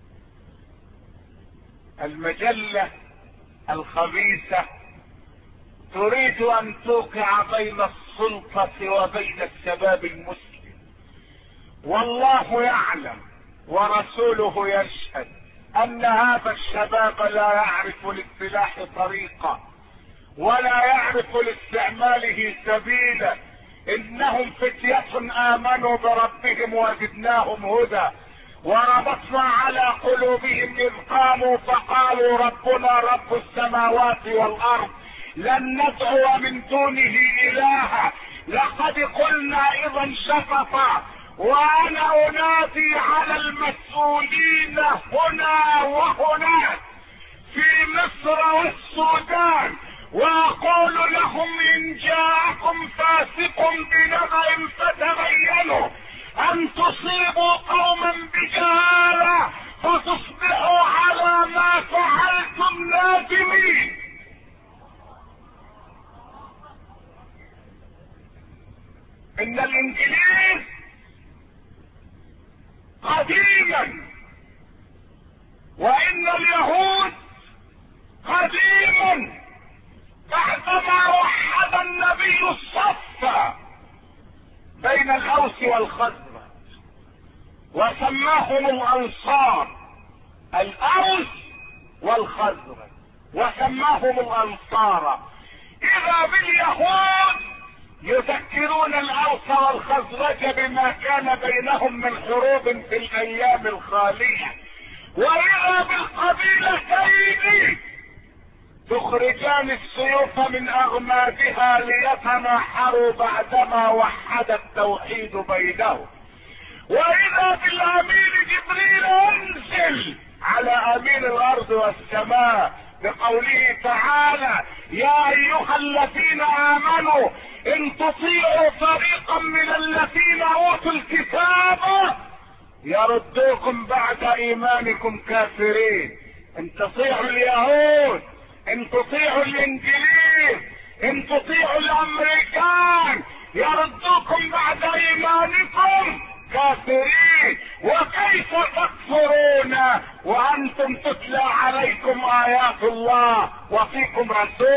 المجلة الخبيثة تريد ان توقع بين السلطة وبين الشباب المسلم، والله يعلم ورسوله يشهد ان هذا الشباب لا يعرف للسلاح طريقة ولا يعرف لاستعماله سبيلا. انهم فتية امنوا بربهم وزدناهم هدى، وربطنا على قلوبهم اذ قاموا فقالوا ربنا رب السماوات والارض لن ندعو من دونه الها لقد قلنا اذا شططا. وانا انادي على المسؤولين هنا وهناك في مصر والسودان واقول لهم ان جاءكم فاسق بنبأ فتبينوا ان تصيبوا قوما بجهالة فتصبحوا على ما فعلتم نادمين. ان الانجليز قديما وان اليهود قديما بعدما وحد النبي الصف بين الاوس والخزرج وسماهم الانصار، الاوس والخزرج وسماهم الانصار، اذا باليهود يذكرون الاوس والخزرج بما كان بينهم من حروب في الايام الخالية، واذا بالقبيلتين تخرجان السيوف من اغمادها ليتناحروا بعدما وحد التوحيد بينهم، واذا بالامين جبريل انزل على امين الارض والسماء بقوله تعالى يا ايها الذين امنوا ان تطيعوا فريقا من الذين اوتوا الكتاب يردوكم بعد ايمانكم كافرين. ان تطيعوا اليهود، ان تطيعوا الانجليز، ان تطيعوا الامريكان يردوكم بعد ايمانكم كافرين. وكيف تكفرون وانتم تتلى عليكم ايات الله وفيكم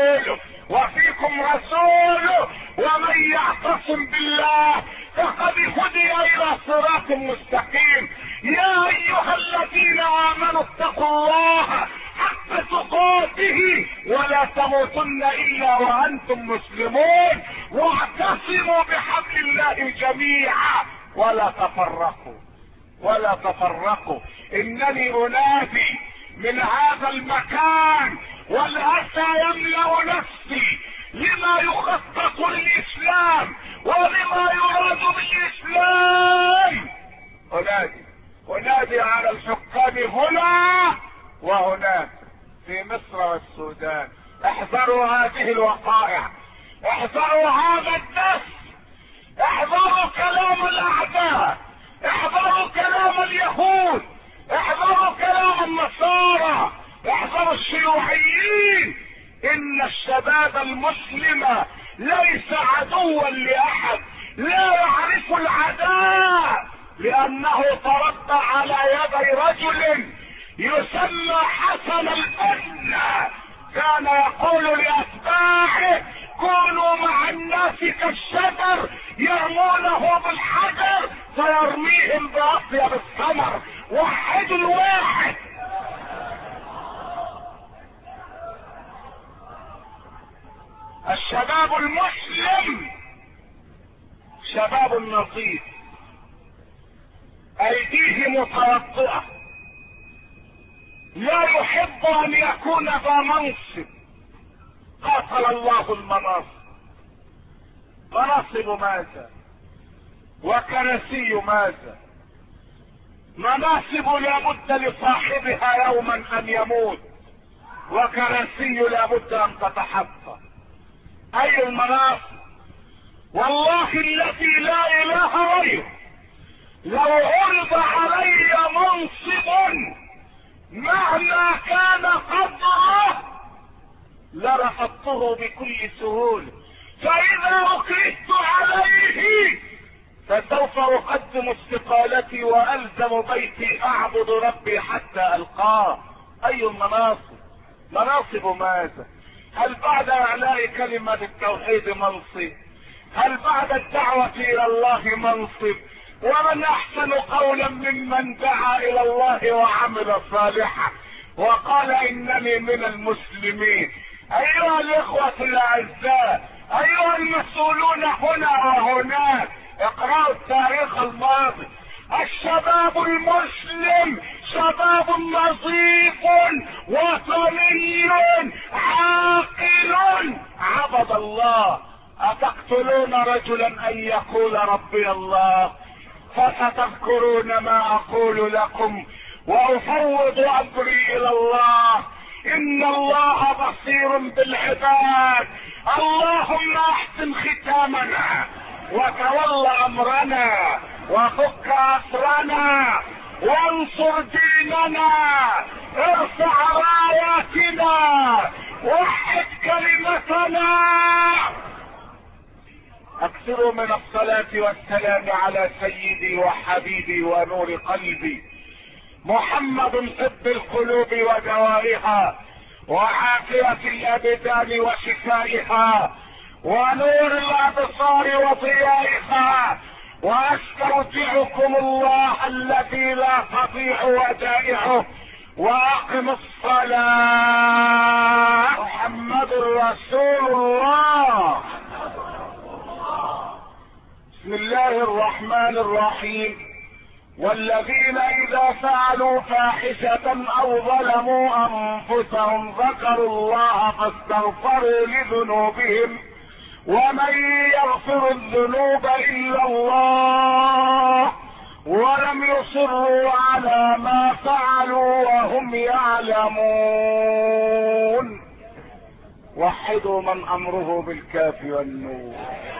رسوله ومن يعتصم بالله فقد هدي الى صراط مستقيم. يا ايها الذين امنوا اتقوا الله حق تقاته ولا تموتن الا وانتم مسلمون واعتصموا بحبل الله جميعا ولا تفرقوا. انني انادي من هذا المكان والاسى يملأ نفسي لما يخطط للاسلام ولما يراد بالاسلام. انادي على الحكام هنا وهناك في مصر والسودان، احذروا هذه الوقائع، احذروا هذا الدس، احذروا كلام الاعداء، احذروا كلام اليهود، احذروا كلام النصارى، احذروا الشيوعيين. ان الشباب المسلم ليس عدوا لاحد، لا يعرف العداء لانه تربى على يدي رجل يسمى حسن البنا، كان يقول لاتباعه كونوا مع الناس كالشجر يرمونه بالحجر فيرميهم باطيب الثمر. وحدوا الواحد. الشباب المسلم شباب نظيف، ايديه متوضئة، لا يحب ان يكون ذا منصب. قاتل الله المناصب. مناصب ماذا؟ وكرسي ماذا؟ مناصب لابد لصاحبها يوما ان يموت، وكرسي لابد ان تتحقق. اي المناصب؟ والله الذي لا اله غيره لو عرض علي منصب مهما كان قدره لرفضته بكل سهولة، فاذا اكرهت عليه فسوف اقدم استقالتي والزم بيتي اعبد ربي حتى القاه. اي المناصب؟ مناصب ماذا؟ هل بعد اعلاء كلمة التوحيد منصب؟ هل بعد الدعوة الى الله منصب؟ ومن احسن قولا ممن دعا الى الله وعمل صالحا وقال انني من المسلمين. ايها الاخوة الاعزاء، ايها المسؤولون هنا وهناك، اقرأوا التاريخ الماضي. الشباب المسلم شباب نظيف وطني عاقل عبد الله. اتقتلون رجلا ان يقول ربي الله؟ فستذكرون ما اقول لكم وافوض امري الى الله، ان الله بصير بالعباد. اللهم احسن ختامنا وتول امرنا وفك اسرنا وانصر ديننا، ارفع راياتنا، وحد كلمتنا. اكثروا من الصلاة والسلام على سيدي وحبيبي ونور قلبي محمد، طب القلوب ودوائها وعافية الابدان وشفائها ونور الابصار وضيائها. واستودعكم الله الذي لا تضيع ودائعه، واقم الصلاة. محمد رسول الله. بسم الله الرحمن الرحيم. والذين اذا فعلوا فاحشة او ظلموا انفسهم ذكروا الله فاستغفروا لذنوبهم ومن يغفر الذنوب الا الله ولم يصروا على ما فعلوا وهم يعلمون. وحدوا من امره بالكاف والنور.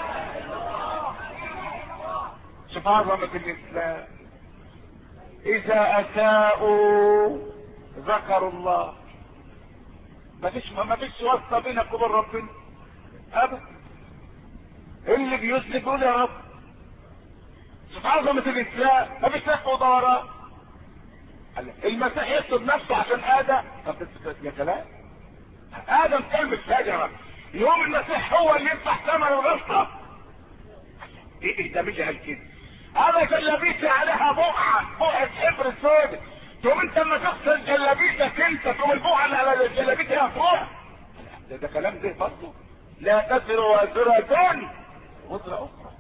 شوف عظمة الاسلام. اذا اساءوا ذكروا الله. ما فيش واسطة بينك وبين ربنا ابدا. اللي بيسلك يقول يا رب. شوف عظمة الاسلام. ما فيش لف ودوران. المسيح يقصد نفسه عشان ادم. طب يا كلام ادم كلمة شجرة، يوم المسيح هو اللي يفتح ثمن الغصة. ايه ده؟ مش قال كده. انا جلابيتي عليها بقعة حبر سود، تقوم انت لما تغسل جلابيتك انت تقوم البقعة اللي على جلابيتها فوق. ده كلام ده برضه. لا تزر وازرة وزر اخرى.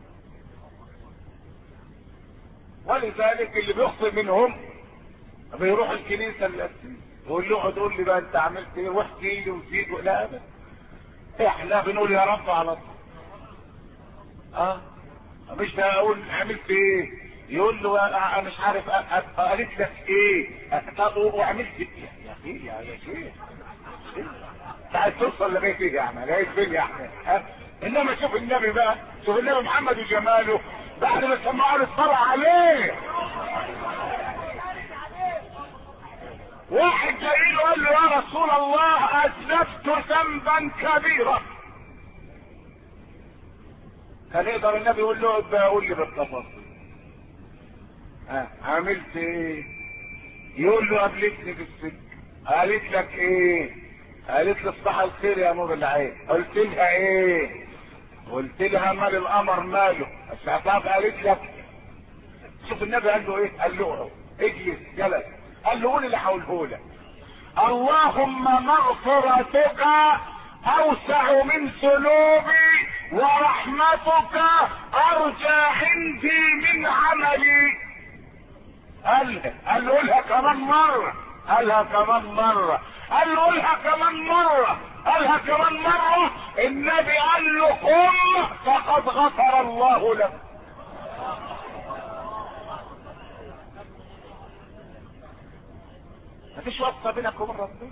ولذلك اللي بيخطئ منهم بيروح الكنيسة القديسة يقول له اقعد قول لي بقى انت عملت ايه واحكي لي وزيد. لا ابدا، احنا بنقول يا رب على طول. مش هقول عملت ايه، يقول له انا مش عارف قالت لك ايه، طب وعملت ايه يا اخي يا شيخ. انت عايز توصل لغايه ايه يا عم؟ لغايه فين يا احمد؟ انما شوف النبي بقى، شوف النبي محمد وجماله بعد ما سمعوا له الصلاه عليه. واحد جاي له قال له يا رسول الله اذنبت ذنبا كبيرا. كان يقدر النبي يقول له ابقى قول لي بالتفاصيل. عملت ايه؟ يقول له قابلتني في السجن. قالت لك ايه؟ قالت لي صباح الخير يا نور العين. قلت لها ايه؟ قلت لها مال القمر ماله. الشعباب قالت لك. شوف النبي قال له ايه؟ قال له اجلس جلس. قال له قول اللي هقوله لك. اللهم مغفرتك اوسع من ذنوبي ورحمتك ارجى عندي من عملي. قال له قولها كمان مرة. قالها كمان مرة. قال له قولها كمان مرة. قالها كمان مرة. النبي قال له قل فقد غفر الله لك. مفيش واسطة بينك وبين ربنا.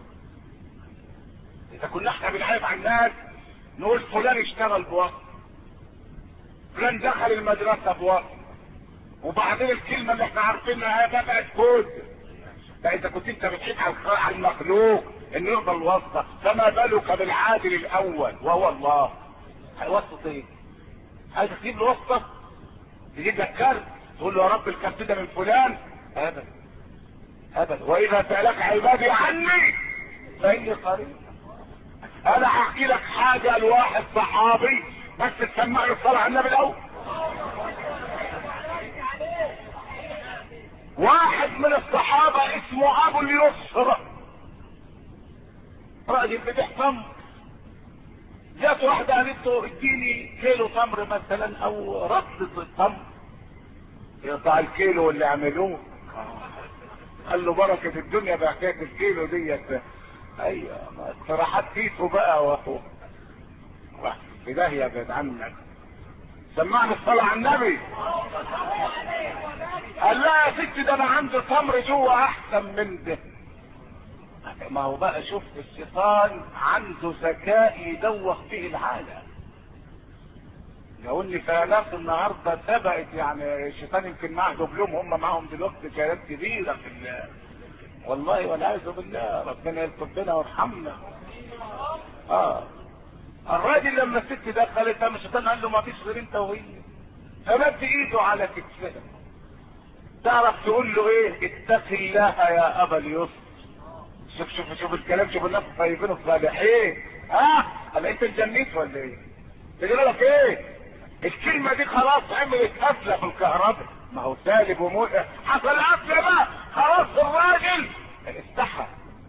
اذا كنا احنا بنعرف عن الناس نقول فلان اشتغل بواسطة، فلان دخل المدرسة بواسطة، وبعدين الكلمة اللي احنا عارفينها بقت كود. لا اذا كنت انت بتحيط على المخلوق انه يقبل واسطة، فما بالك بالعادل الاول وهو الله. واسطة ايه؟ عايز تجيب له واسطة؟ تجيب لك كارت تقول له يا رب الكارت ده من فلان؟ ابدا ابدا. واذا سالك عبادي عني فاني قريب. انا هحكي لك حاجه لواحد صحابي، بس تسمعني الصلاه على النبي الاول. واحد من الصحابه اسمه ابو اليسر، راجل بيبيع تمر. جات واحده قالت له اديني كيلو تمر مثلا او رصه التمر. يقطع الكيلو اللي عملوه. قال له بركه الدنيا بحكايه الكيلو ديت. ايوه صراحات كيسه بقى وهو في داهيه بعد عنك. سمعني الصلاه على النبي. قال لها يا ستي ده انا عندي تمر جوه احسن من ده. ما هو بقى شوف الشيطان عنده ذكاء يدوخ به العالم. لو ان في ناس النهارده سبقت، يعني الشيطان يمكن معه دبلوم، هم معهم دلوقتي كلام كبيره في والله والعياذ بالله. ربنا يلطف بنا ويرحمنا. الراجل لما الست دخلت قام الشيطان قال له ما فيش غير انت وهي، فمد ايده على كتفها. تعرف تقول له ايه؟ اتق الله يا ابا اليسر. شوف الكلام، شوف الناس الطيبين الصالحين. قال انت اتجنيت ولا ايه؟ تقول لك ايه؟ الكلمه دي خلاص عملت قفله في الكهرباء. ما هو سالب وموت، حصل قفله بقى خلاص. الراجل استحى.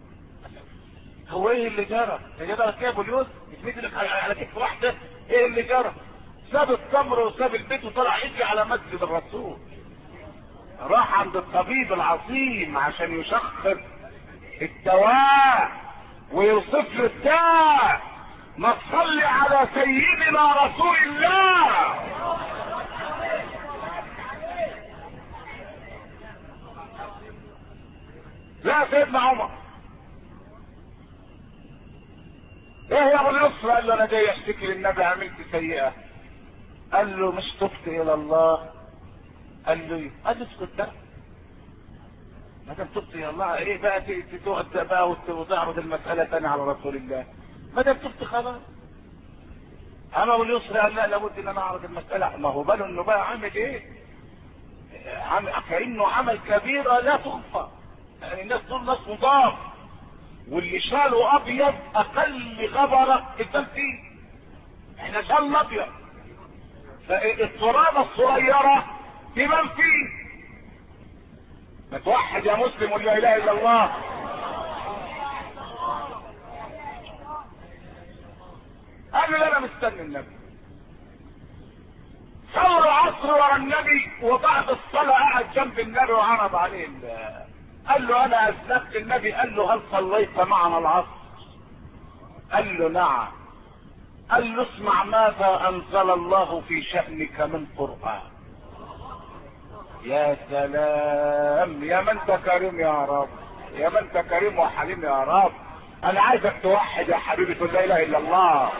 هو ايه اللي جرى؟ يا جدع يا ابو اليوسف يسميت لك على كتف واحده. ايه اللي جرى؟ ساب التمر وساب البيت وطلع يجري على مسجد الرسول. راح عند الطبيب العظيم عشان يشخص الدواء ويوصف له الداء. ما تصلي على سيدنا رسول الله. لا سيدنا عمر ايه يا ابو اليسر؟ قال له انا جاي اشتكي للنبي عملت سيئه. قال له مش تبت الى الله؟ قال له اسكت بقى، ما دام تبت الى الله ايه بقى تقعد بقى وتعرض المساله تاني على رسول الله؟ ما دام تبت خلاص. اما ابو اليسر قال لا، لابد ان انا اعرض المساله. ما هو باله انه بقى عامل ايه؟ كانه عمل كبيره لا تغفر. يعني الناس دول ناس مضاف، واللي شاله ابيض اقل غبره الدم فيه. احنا شالنا ابيض، فالترابه الصغيره تبان فيه. ما توحد يا مسلم ولا اله الا الله. قال له انا مستني النبي. صلى العصر ورا النبي، وبعد الصلاه قعد جنب النبي وعرض عليه قال له انا اسلمت النبي. قال له هل صليت معنا العصر؟ قال له نعم. قال له اسمع ماذا انزل الله في شأنك من قرآن. يا سلام، يا من انت كريم يا رب، يا من انت كريم وحليم يا رب. انا عايزك توحد يا حبيبي تقول لا اله الا الله.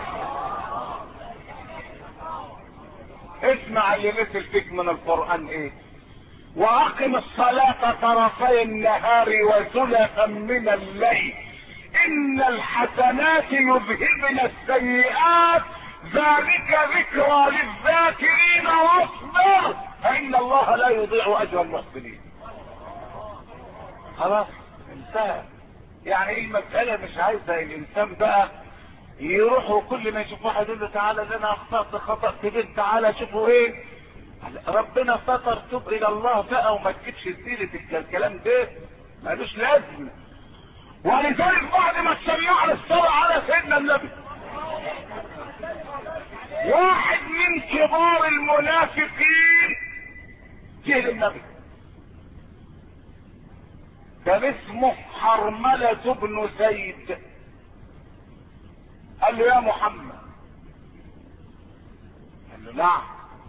اسمع اللي نزل فيك من القرآن ايه. واقم الصلاة طرفي النهار وزلفا من الليل ان الحسنات يذهبن السيئات ذلك ذكرى للذاكرين واصبر فان الله لا يضيع اجر المحسنين. خلاص انتهى. يعني ايه المسألة؟ مش عايزة الانسان بقى يروح وكل ما يشوف واحد يقول له تعالى ده انا اخطأت خطأ كبير، تعالى شوفوا ايه ربنا ستر، تب الى الله بقى وما تجيبش سيرة الكلام ده مالوش لازمه. ولذلك بعد ما سمعنا الصلاة على سيدنا النبي، واحد من كبار المنافقين جه للنبي، كان اسمه حرملة بن زيد. قال له يا محمد. قال له نعم.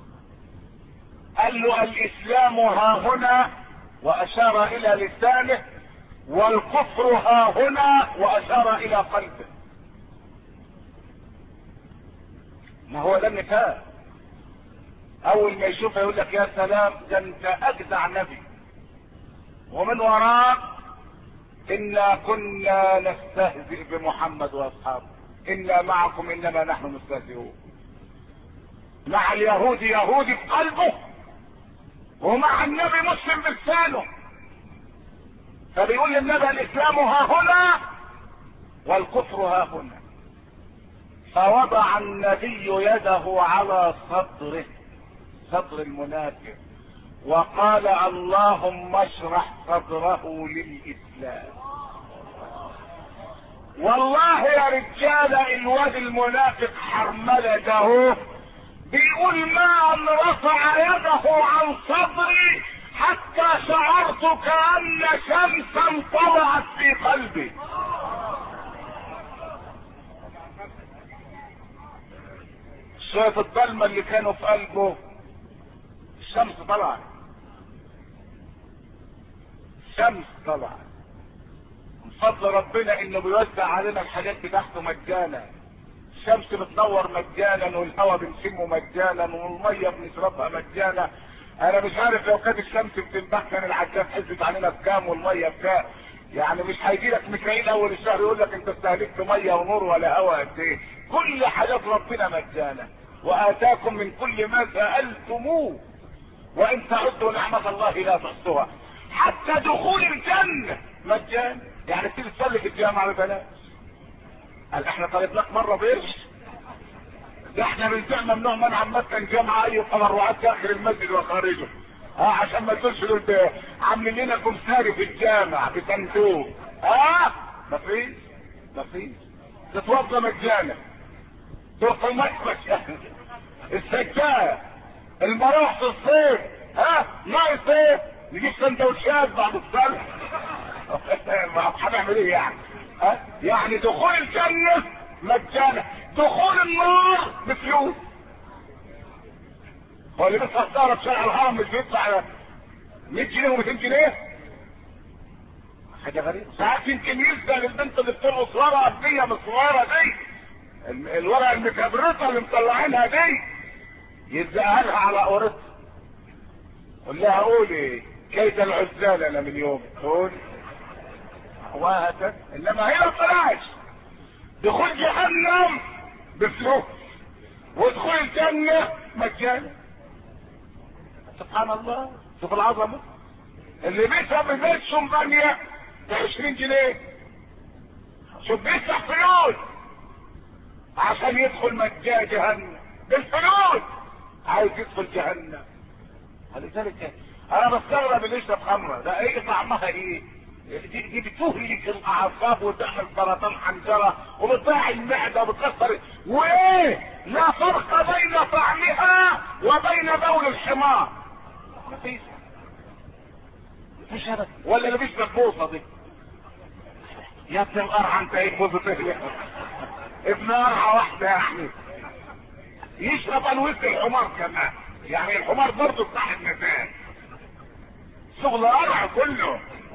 قال له الاسلام ها هنا، واشار الى لسانه، والكفر ها هنا، واشار الى قلبه. ما هو ده النفاق. اول ما يشوفه يقول لك يا سلام ده انت اجدع نبي، ومن وراك انا كنا نستهزئ بمحمد واصحابه، انا معكم انما نحن مستهزئون. مع اليهود يهودي في قلبه، ومع النبي مسلم بلسانه، فبيقول للنبي الاسلام ها هنا والكفر ها هنا. فوضع النبي يده على صدره، صدر المنافق، وقال اللهم اشرح صدره للاسلام. والله يا رجال الواد المنافق حرمله ده بيقول ما ان رفع يده عن صدري حتى شعرت كأن شمسا طلعت في قلبي. شوية الضلمة اللي كانوا في قلبه الشمس طلعت، الشمس طلعت من فضل ربنا انه بيوزع علينا الحاجات بتاعته مجانا. الشمس بتنور مجانا، والهواء بنشمه مجانا، والميه بنشربها مجانا. انا مش عارف لو كانت الشمس بتنبح كان العجاب حسبت علينا بكام والميه بكام. يعني مش هيجي لك ميكائيل اول الشهر يقول لك انت استهلكت ميه ونور ولا هواء قد ايه. كل حاجات ربنا مجانا، واتاكم من كل ما سالتموه وان تعدوا نعمه الله لا تحصوها. حتى دخول الجنه مجانا، يعني تيجي تصلي في الجامعه ببلاش. قال احنا طلبناك مره بقرش؟ ده احنا بنزع ممنوع منع مسكن جامعه اي تبرعات داخل المسجد وخارجه، عشان ما تقولش دول عاملين لنا كمساري في الجامع بصندوق. مفيش تتوضى مجانا، تروح المكبش السجاد، المراح في الصيف، ناقص ايه؟ نجيب سندوتشات بعد الصلاه. هنعمل ايه يعني؟ يعني دخول الجنة مجانا، دخول النار بفلوس. هو اللي بيدفع سهرة في شارع الهرم مش بيدفع 100 جنيه و200 جنيه؟ حاجة غريبة. ساعات يمكن يلزق للبنت اللي بترقص ورقة قبلية من الورقة دي، الورقة المكبرطة اللي مطلعينها دي، يلزقها لها على قورتها. قول لها قولي كيد العزال انا من يوم، قول وهكذا. انما هي ما طلعش. دخول جهنم بفلوس ودخول الجنة مجانا. سبحان الله، شوف العظمة. اللي بيسحب بيت شمبانيا ب20 جنيه، شوف بيسحب فلوس عشان يدخل مجان جهنم بالفلوس، عايز يدخل جهنم. ولذلك انا بستغرب اللي يشرب خمره ده، ايه طعمها ايه؟ دي بتهلك الاعصاب وتعمل سرطان حنجره وبتضيع المعده وبتكسر، وايه؟ لا فرق بين طعمها وبين بول الحمار. مفيش هذا. ولا اللي بيشرب بوصه دي، يا ابن القرعه انت ايه بوصه تهلك؟ ابن قرعه واحده يعني. يشرب انوث الحمار كمان، يعني الحمار برضه بتاع النساء، شغل قرع كله.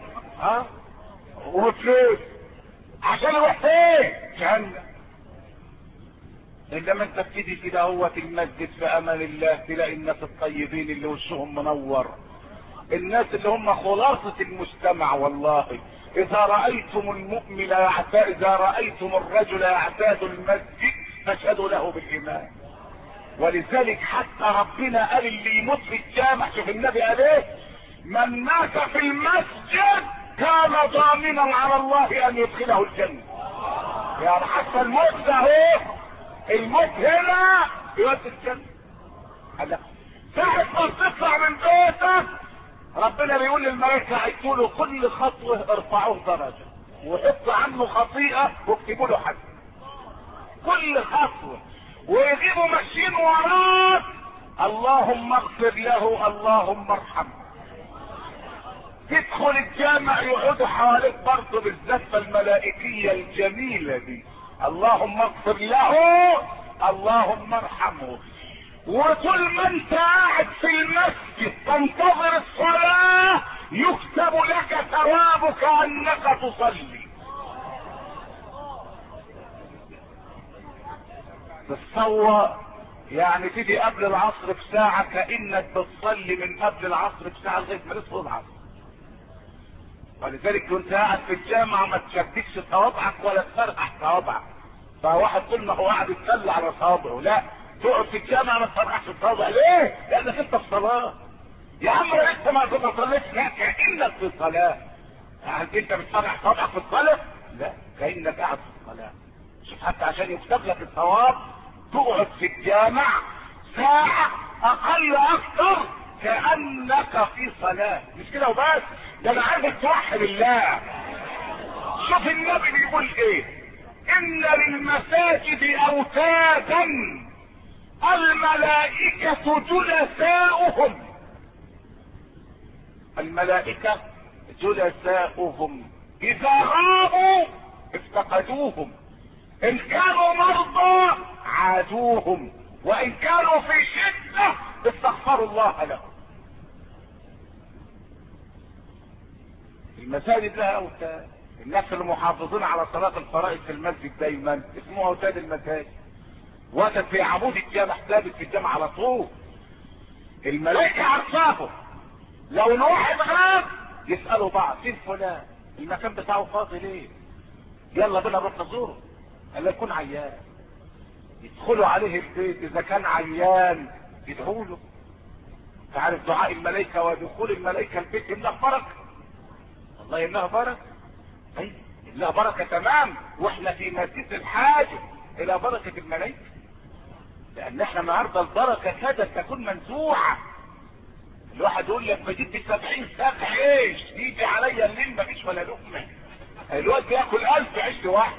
وفلوس عشان يروح فين؟ جهنم. انما انت بتيجي كده اهوت المسجد في امان الله، تلاقي الناس الطيبين اللي وشهم منور، الناس اللي هم خلاصة المجتمع. والله اذا رأيتم المؤمن اذا رأيتم الرجل يعتاد المسجد فاشهدوا له بالايمان. ولذلك حتى ربنا قال اللي يموت في الجامع، شوف النبي قال ايه؟ من مات في المسجد كان ضامنا على الله ان يدخله الجنة. يعني حتى الموت ده اهو، الموت هنا يودي الجنة. ساعة ما تطلع من بيتك ربنا بيقول للملائكة عيدوا له كل خطوة ارفعوه درجة، وحطوا عنه خطيئة واكتبوا له حد كل خطوة، ويجيبوا ماشيين وراه اللهم اغفر له اللهم ارحمه. تدخل الجامع يقعدوا حواليك برضه بالزفة الملائكية الجميلة دي، اللهم اغفر له اللهم ارحمه. وطول ما انت قاعد في المسجد تنتظر الصلاة يكتب لك ثوابك انك تصلي. تتصور يعني تيجي قبل العصر بساعة كأنك بتصلي من قبل العصر بساعة لغاية ما تصل العصر. ولذلك كنت قاعد في الجامعة ما تشككش صوابعك ولا تفرقع صوابعك. فواحد طول ما هو قاعد يتسلى على صوابعه، لا تقعد في الجامعة ما تفرقعش صوابعك. ليه؟ لأنك انت في صلاة. يا عم انا لسه ما صليتش. لا، كأنك في الصلاة. هل انت بتصلح صوتك في الصلاة؟ لا، كأنك قاعد في الصلاة. شوف، حتى عشان يكتب لك الثواب تقعد في الجامع ساعة اقل اكثر كأنك في صلاة. مش كده وبس، ده انا عايزك توحد الله. شوف النبي بيقول ايه: ان للمساجد اوتادا الملائكة جلساؤهم. الملائكة جلساؤهم اذا غابوا افتقدوهم، ان كانوا مرضى عادوهم، وان كانوا في شدة استغفروا الله لهم. المساجد لها اوتاد. الناس المحافظين على صلاة الفرائض في المسجد دايما اسمه اوتاد المساجد. وقت في عمود الجامع ثابت في الجامع على طول. الملائكة عرفاهم. لو الواحد غاب يسألوا بعض: فين فلان؟ المكان بتاعه فاضي ليه؟ يلا بينا نروح نزوره. الا يكون عيان يدخلوا عليه البيت، اذا كان عيان يدعوا له. تعرف دعاء الملائكة ودخول الملائكة البيت يملأ بركة. والله يملأ بركة. اي يملأ بركة تمام. واحنا في مسجد الحاجة الى بركة الملائكة، لان احنا النهارده البركة كادت تكون منزوعة. الواحد يقول لك بجيب 70 ساق عيش يجي عليا الليل مفيش ولا لقمة. الواد بياكل 1000 عيش لوحده.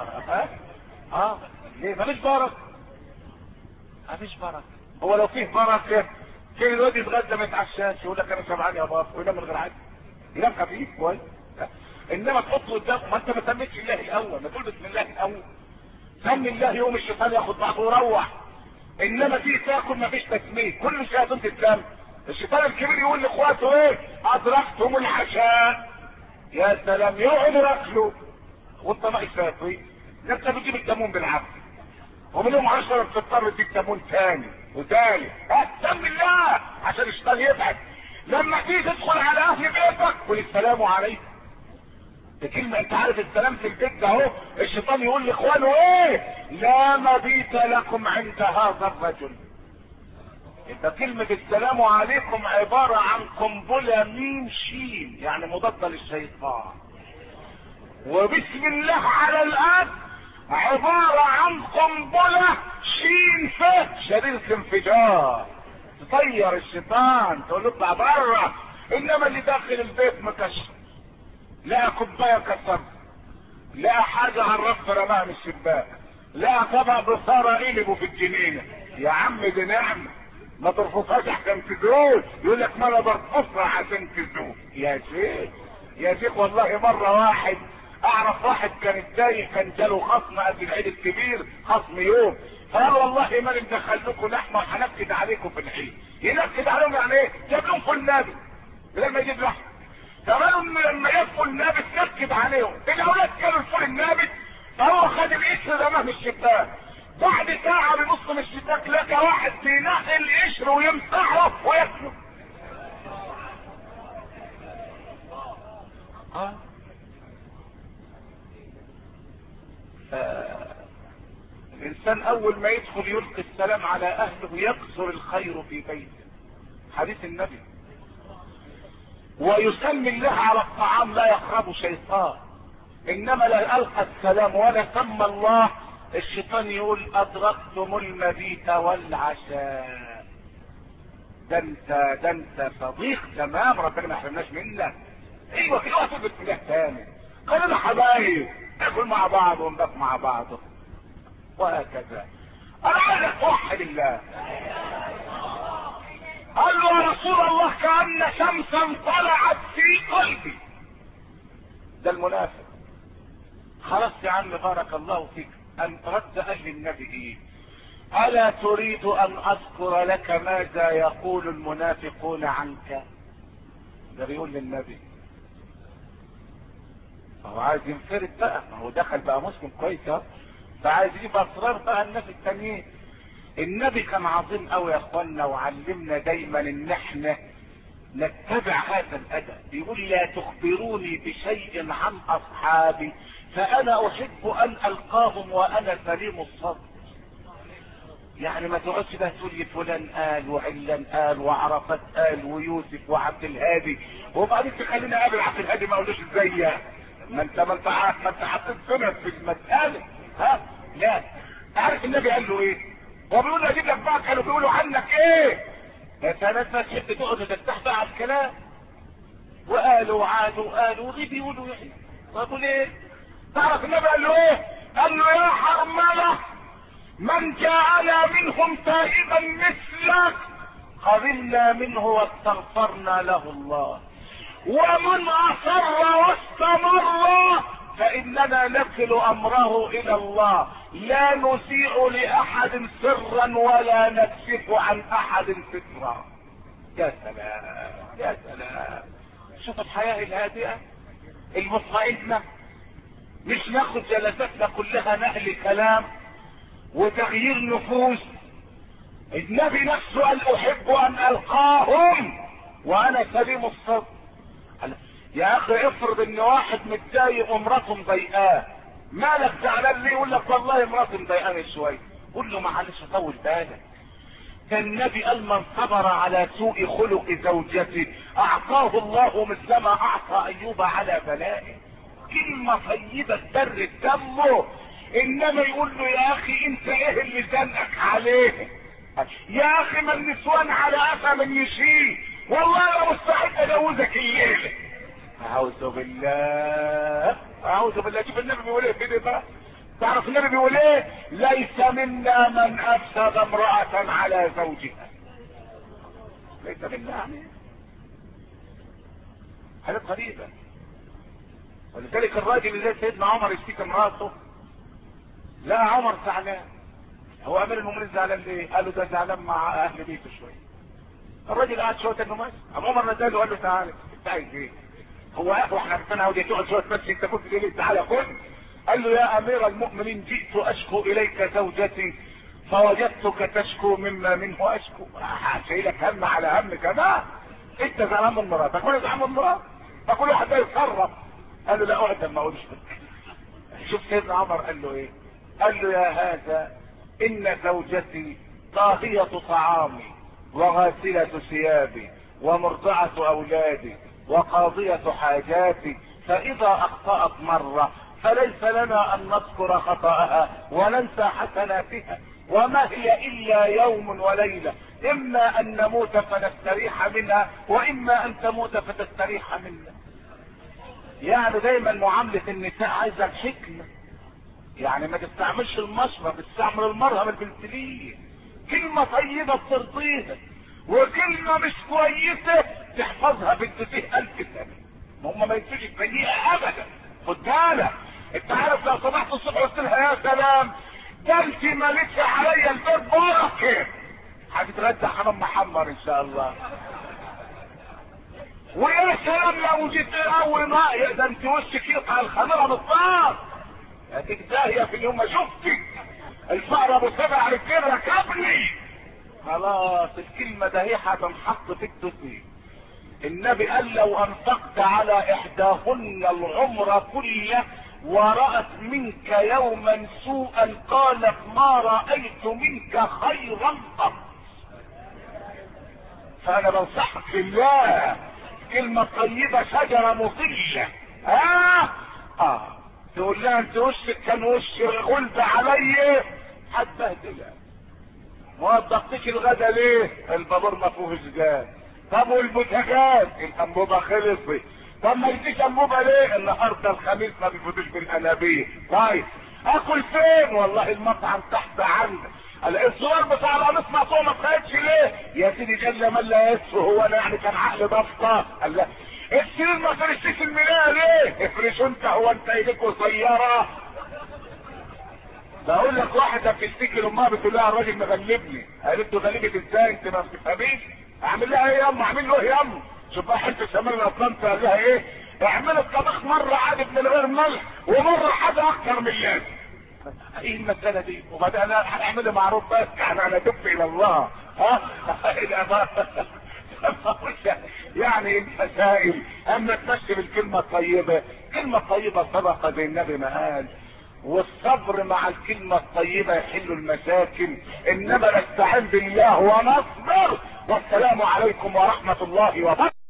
ليه؟ مفيش بركة. مفيش بركة. هو لو فيه بركة كان الواد يتغدى ما يتعشاش، يقول لك انا شبعان يا بابا، وينام من غير عدل. ينام خفيف كويس. انما تحطه قدامك، ما انت ما سميتش الله الاول، ما تقول بسم الله الاول. سمي الله يوم الشيطان ياخد بعضه ويروح. انما تيجي تاكل مفيش تسميه، كل شيء تتسمى. الشيطان الكبير يقول لاخواته ايه: ادركتم العشاء. يا سلام، يقعدوا ياكلوا وانت ناقص فاكر. ده انت بتجيب التمون بالعافيه، ومن يوم 10 بتضطر تجيب تمون ثاني وثالث. سمي الله عشان الشيطان يبعد. لما تيجي تدخل على اهل بيتك قل السلام عليكم. دي كلمة، انت عارف السلام في البيت ده اهو الشيطان يقول لاخوانه ايه: لا مبيت لكم عند هذا الرجل. يبقى كلمة السلام عليكم عبارة عن قنبلة ميم شين، يعني مضادة للشيطان. وبسم الله على الاب عبارة عن قنبلة شين ف شديدة انفجار، تطير الشيطان تقول له اطلع بره. انما اللي داخل البيت مكشف، لا كوبايه كسر، لا حاجه على الرف رماها من الشباك، لا طبق بصاره قلبه في الجنينه. يا عم دي نعمه، ما ترفضهاش عشان تزول. يقول لك ما انا برفضها عشان تزول. يا شيخ يا شيخ، والله مره واحد اعرف واحد كان اتضايق، كان جاله خصم قبل العيد الكبير، خصم يوم، فقال والله ما ندخل لكم لحمه وهنكد عليكم في العيد. ينكد عليهم يعني ايه؟ جاب لهم فول نابت بدل ما يجيب لحمه. كمان لما يدخل النابت نكد عليهم. الاولاد كانوا الفول النابت، فهو خد القشر رماه من الشباك. بعد ساعه بيبص من الشباك لقى واحد بينقي القشر ويمسحه وياكله. الانسان اول ما يدخل يلقي السلام على اهله يكثر الخير في بيته، حديث النبي. ويسمي الله على الطعام لا يقرب شيطان. انما لا القى السلام ولا سمى الله الشيطان يقول ادركتم المبيت والعشاء. ده انت صديق تمام، ربنا ما يحرمناش منك. ايوه كده هتقول بسم الله تاني. كلنا حبايب، ناكل مع بعض ونبات مع بعض وهكذا. انا عايزك توحد الله. قال له يا رسول الله كأن شمسا طلعت في قلبي. ده المنافق. خلاص يا عم بارك الله فيك، ان رد اهل النبي ايه: الا تريد ان اذكر لك ماذا يقول المنافقون عنك؟ ده بيقول للنبي. هو عايز ينفرد بقى، ما هو دخل بقى مسلم كويس اهو، فعايز يجيب اسرار بقى الناس التانيين. النبي كان عظيم قوي يا اخوانا، وعلمنا دايما ان احنا نتبع هذا الادب. بيقول لا تخبروني بشيء عن اصحابي فانا احب ان القاهم وانا سليم الصدر. يعني ما تقعدش بقى تقول لي فلان قال وعلان قال وعرفات قال ويوسف وعبد الهادي، وبعدين تخليني اقابل عبد الهادي ما اقولوش ازاي. ما انت حطيت سنة في المسألة. ها لا، عارف النبي قال له ايه؟ هو بيقول له اجيب لك بقى كانوا بيقولوا عنك ايه؟ يا سنة ما تحب تقعد ترتاح بقى على الكلام. وقالوا وقالوا ودي بيقولوا يعني. طب ايه؟ تعرف النبي قال له ايه؟ قال له يا حرملة من جاءنا منهم تائبا مثلك قبلنا منه واستغفرنا له الله، ومن اصر واستمر فاننا نكل امره الى الله، لا نسيء لاحد سرا ولا نكشف عن احد سترا. يا سلام يا سلام، شوف الحياة الهادئة المطمئنة، مش ناخد جلساتنا كلها نقل كلام وتغيير نفوس. النبي نفسه قال احب ان القاهم وانا سليم الصدر. يا اخي افرض ان واحد متضايق ومراته مضايقاه، مالك زعلان ليه؟ يقول لك والله مراتي مضايقاني شويه. قول له معلش طول بالك، كان النبي قال من صبر على سوء خلق زوجته اعطاه الله مثل ما اعطى ايوب على بلائه. كلمة طيبة تبرد دمه. انما يقول له يا اخي انت ايه اللي زنقك عليه؟ يا اخي ما النسوان على قفا من يشيل، والله انا مستعد اجوزك الليله. اعوذ بالله اعوذ بالله. شوف النبي بيقول ايه كده بقى. تعرف النبي بيقول ايه؟ ليس منا من افسد امرأة على زوجها. ليس منا يعني حاجات غريبة. ولذلك الراجل اللي زي سيدنا عمر يشتكي امراته، لا عمر زعلان. هو امير المؤمنين زعلان ليه؟ قالوا ده زعلان مع اهل بيته شويه. الراجل قعد شويه انه ماشي، عمر نزل وقال له تعالى انت عايز ايه؟ هو اخو احنا عرفنا ودي تقعد شويه بس انت كنت تقول لي تعالى خد. قال له يا امير المؤمنين جئت اشكو اليك زوجتي فوجدتك تشكو مما منه اشكو. شايلك هم على هم كمان. انت زعلان من مراتك وانا زعلان من مراتك، فكل واحد ده يتصرف. قال له لا اقعد ما اقولش. شوف سيدنا عمر قال له ايه؟ قال له يا هذا ان زوجتي طاهية طعامي وغاسلة ثيابي ومرضعة اولادي وقاضية حاجاتي، فاذا اخطأت مرة فليس لنا ان نذكر خطأها وننسى حسناتها، وما هي الا يوم وليلة، اما ان نموت فنستريح منها واما ان تموت فتستريح منا. يعني دايما معاملة النساء عايزة الحكمة، يعني ما تستعملش المشرب، تستعمل المرهم البنسلين. كلمة طيبة بترضيها، وكلمة مش كويسة تحفظها بنت فيه 1000 سنة. هم ما ينسوش السيئة ابدا. خد بالك، انت عارف لو صبحت الصبح قلت لها يا سلام ده انت مالكش عليا البيت بركة، هتتغدى حمام محمر ان شاء الله. ويا سلام لو جيت اول ما ده انت وشك يقطع الخميره بالطار، هتيجي داهيه في اليوم ما شفتك. الفقر ابو 7 رجال ركبني. خلاص الكلمه ده هي هتنحط في الدنيا. النبي قال لو انفقت على احداهن العمر كله ورأت منك يوما سوءا قالت ما رأيت منك خيرا قط. فانا بنصحك في الله، كلمة طيبة شجرة مطية. تقول لها انت وشك كان وش غلب علي هتبهدلها. ما وضحتش الغدا ليه؟ البابور ما فيهوش جاز. طب والبوتاجاز الانبوبة خلصت. طب ما يجيش انبوبة ليه؟ النهارده الخميس ما بيفوتوش بالانابيب. طيب اكل فين؟ والله المطعم تحت عندك. الزوار بتاع القميص مقطوع ما اتخيلش ليه؟ يا سيدي جل من لا يسفه، هو انا يعني كان عقل ضفطه؟ قال لا السرير ما فرشتش الملايه ليه؟ افرشوا انت، هو انت ايديك قصيره؟ بقول لك واحده بتشتكي لامها بتقول لها الراجل مغلبني. قالت له غلبك ازاي؟ انت ما بتفهميش؟ اعمل لها ايه ياما؟ اعمل له ايه ياما؟ شوف بقى حته شمال الاطلنطي قال لها ايه؟ اعمل الطبخ مره عادي من غير ملح ومره حاجه اكتر من اللازم. ايه المسألة دي؟ وبعدين انا هعمل معروف بس يعني انا تبت الى الله. يعني المسائل اما تمشي بالكلمة الطيبة، كلمة طيبة صدقة زي النبي ما قال. والصبر مع الكلمة الطيبة يحل المشاكل، انما نستعين بالله ونصبر. والسلام عليكم ورحمة الله وبركاته.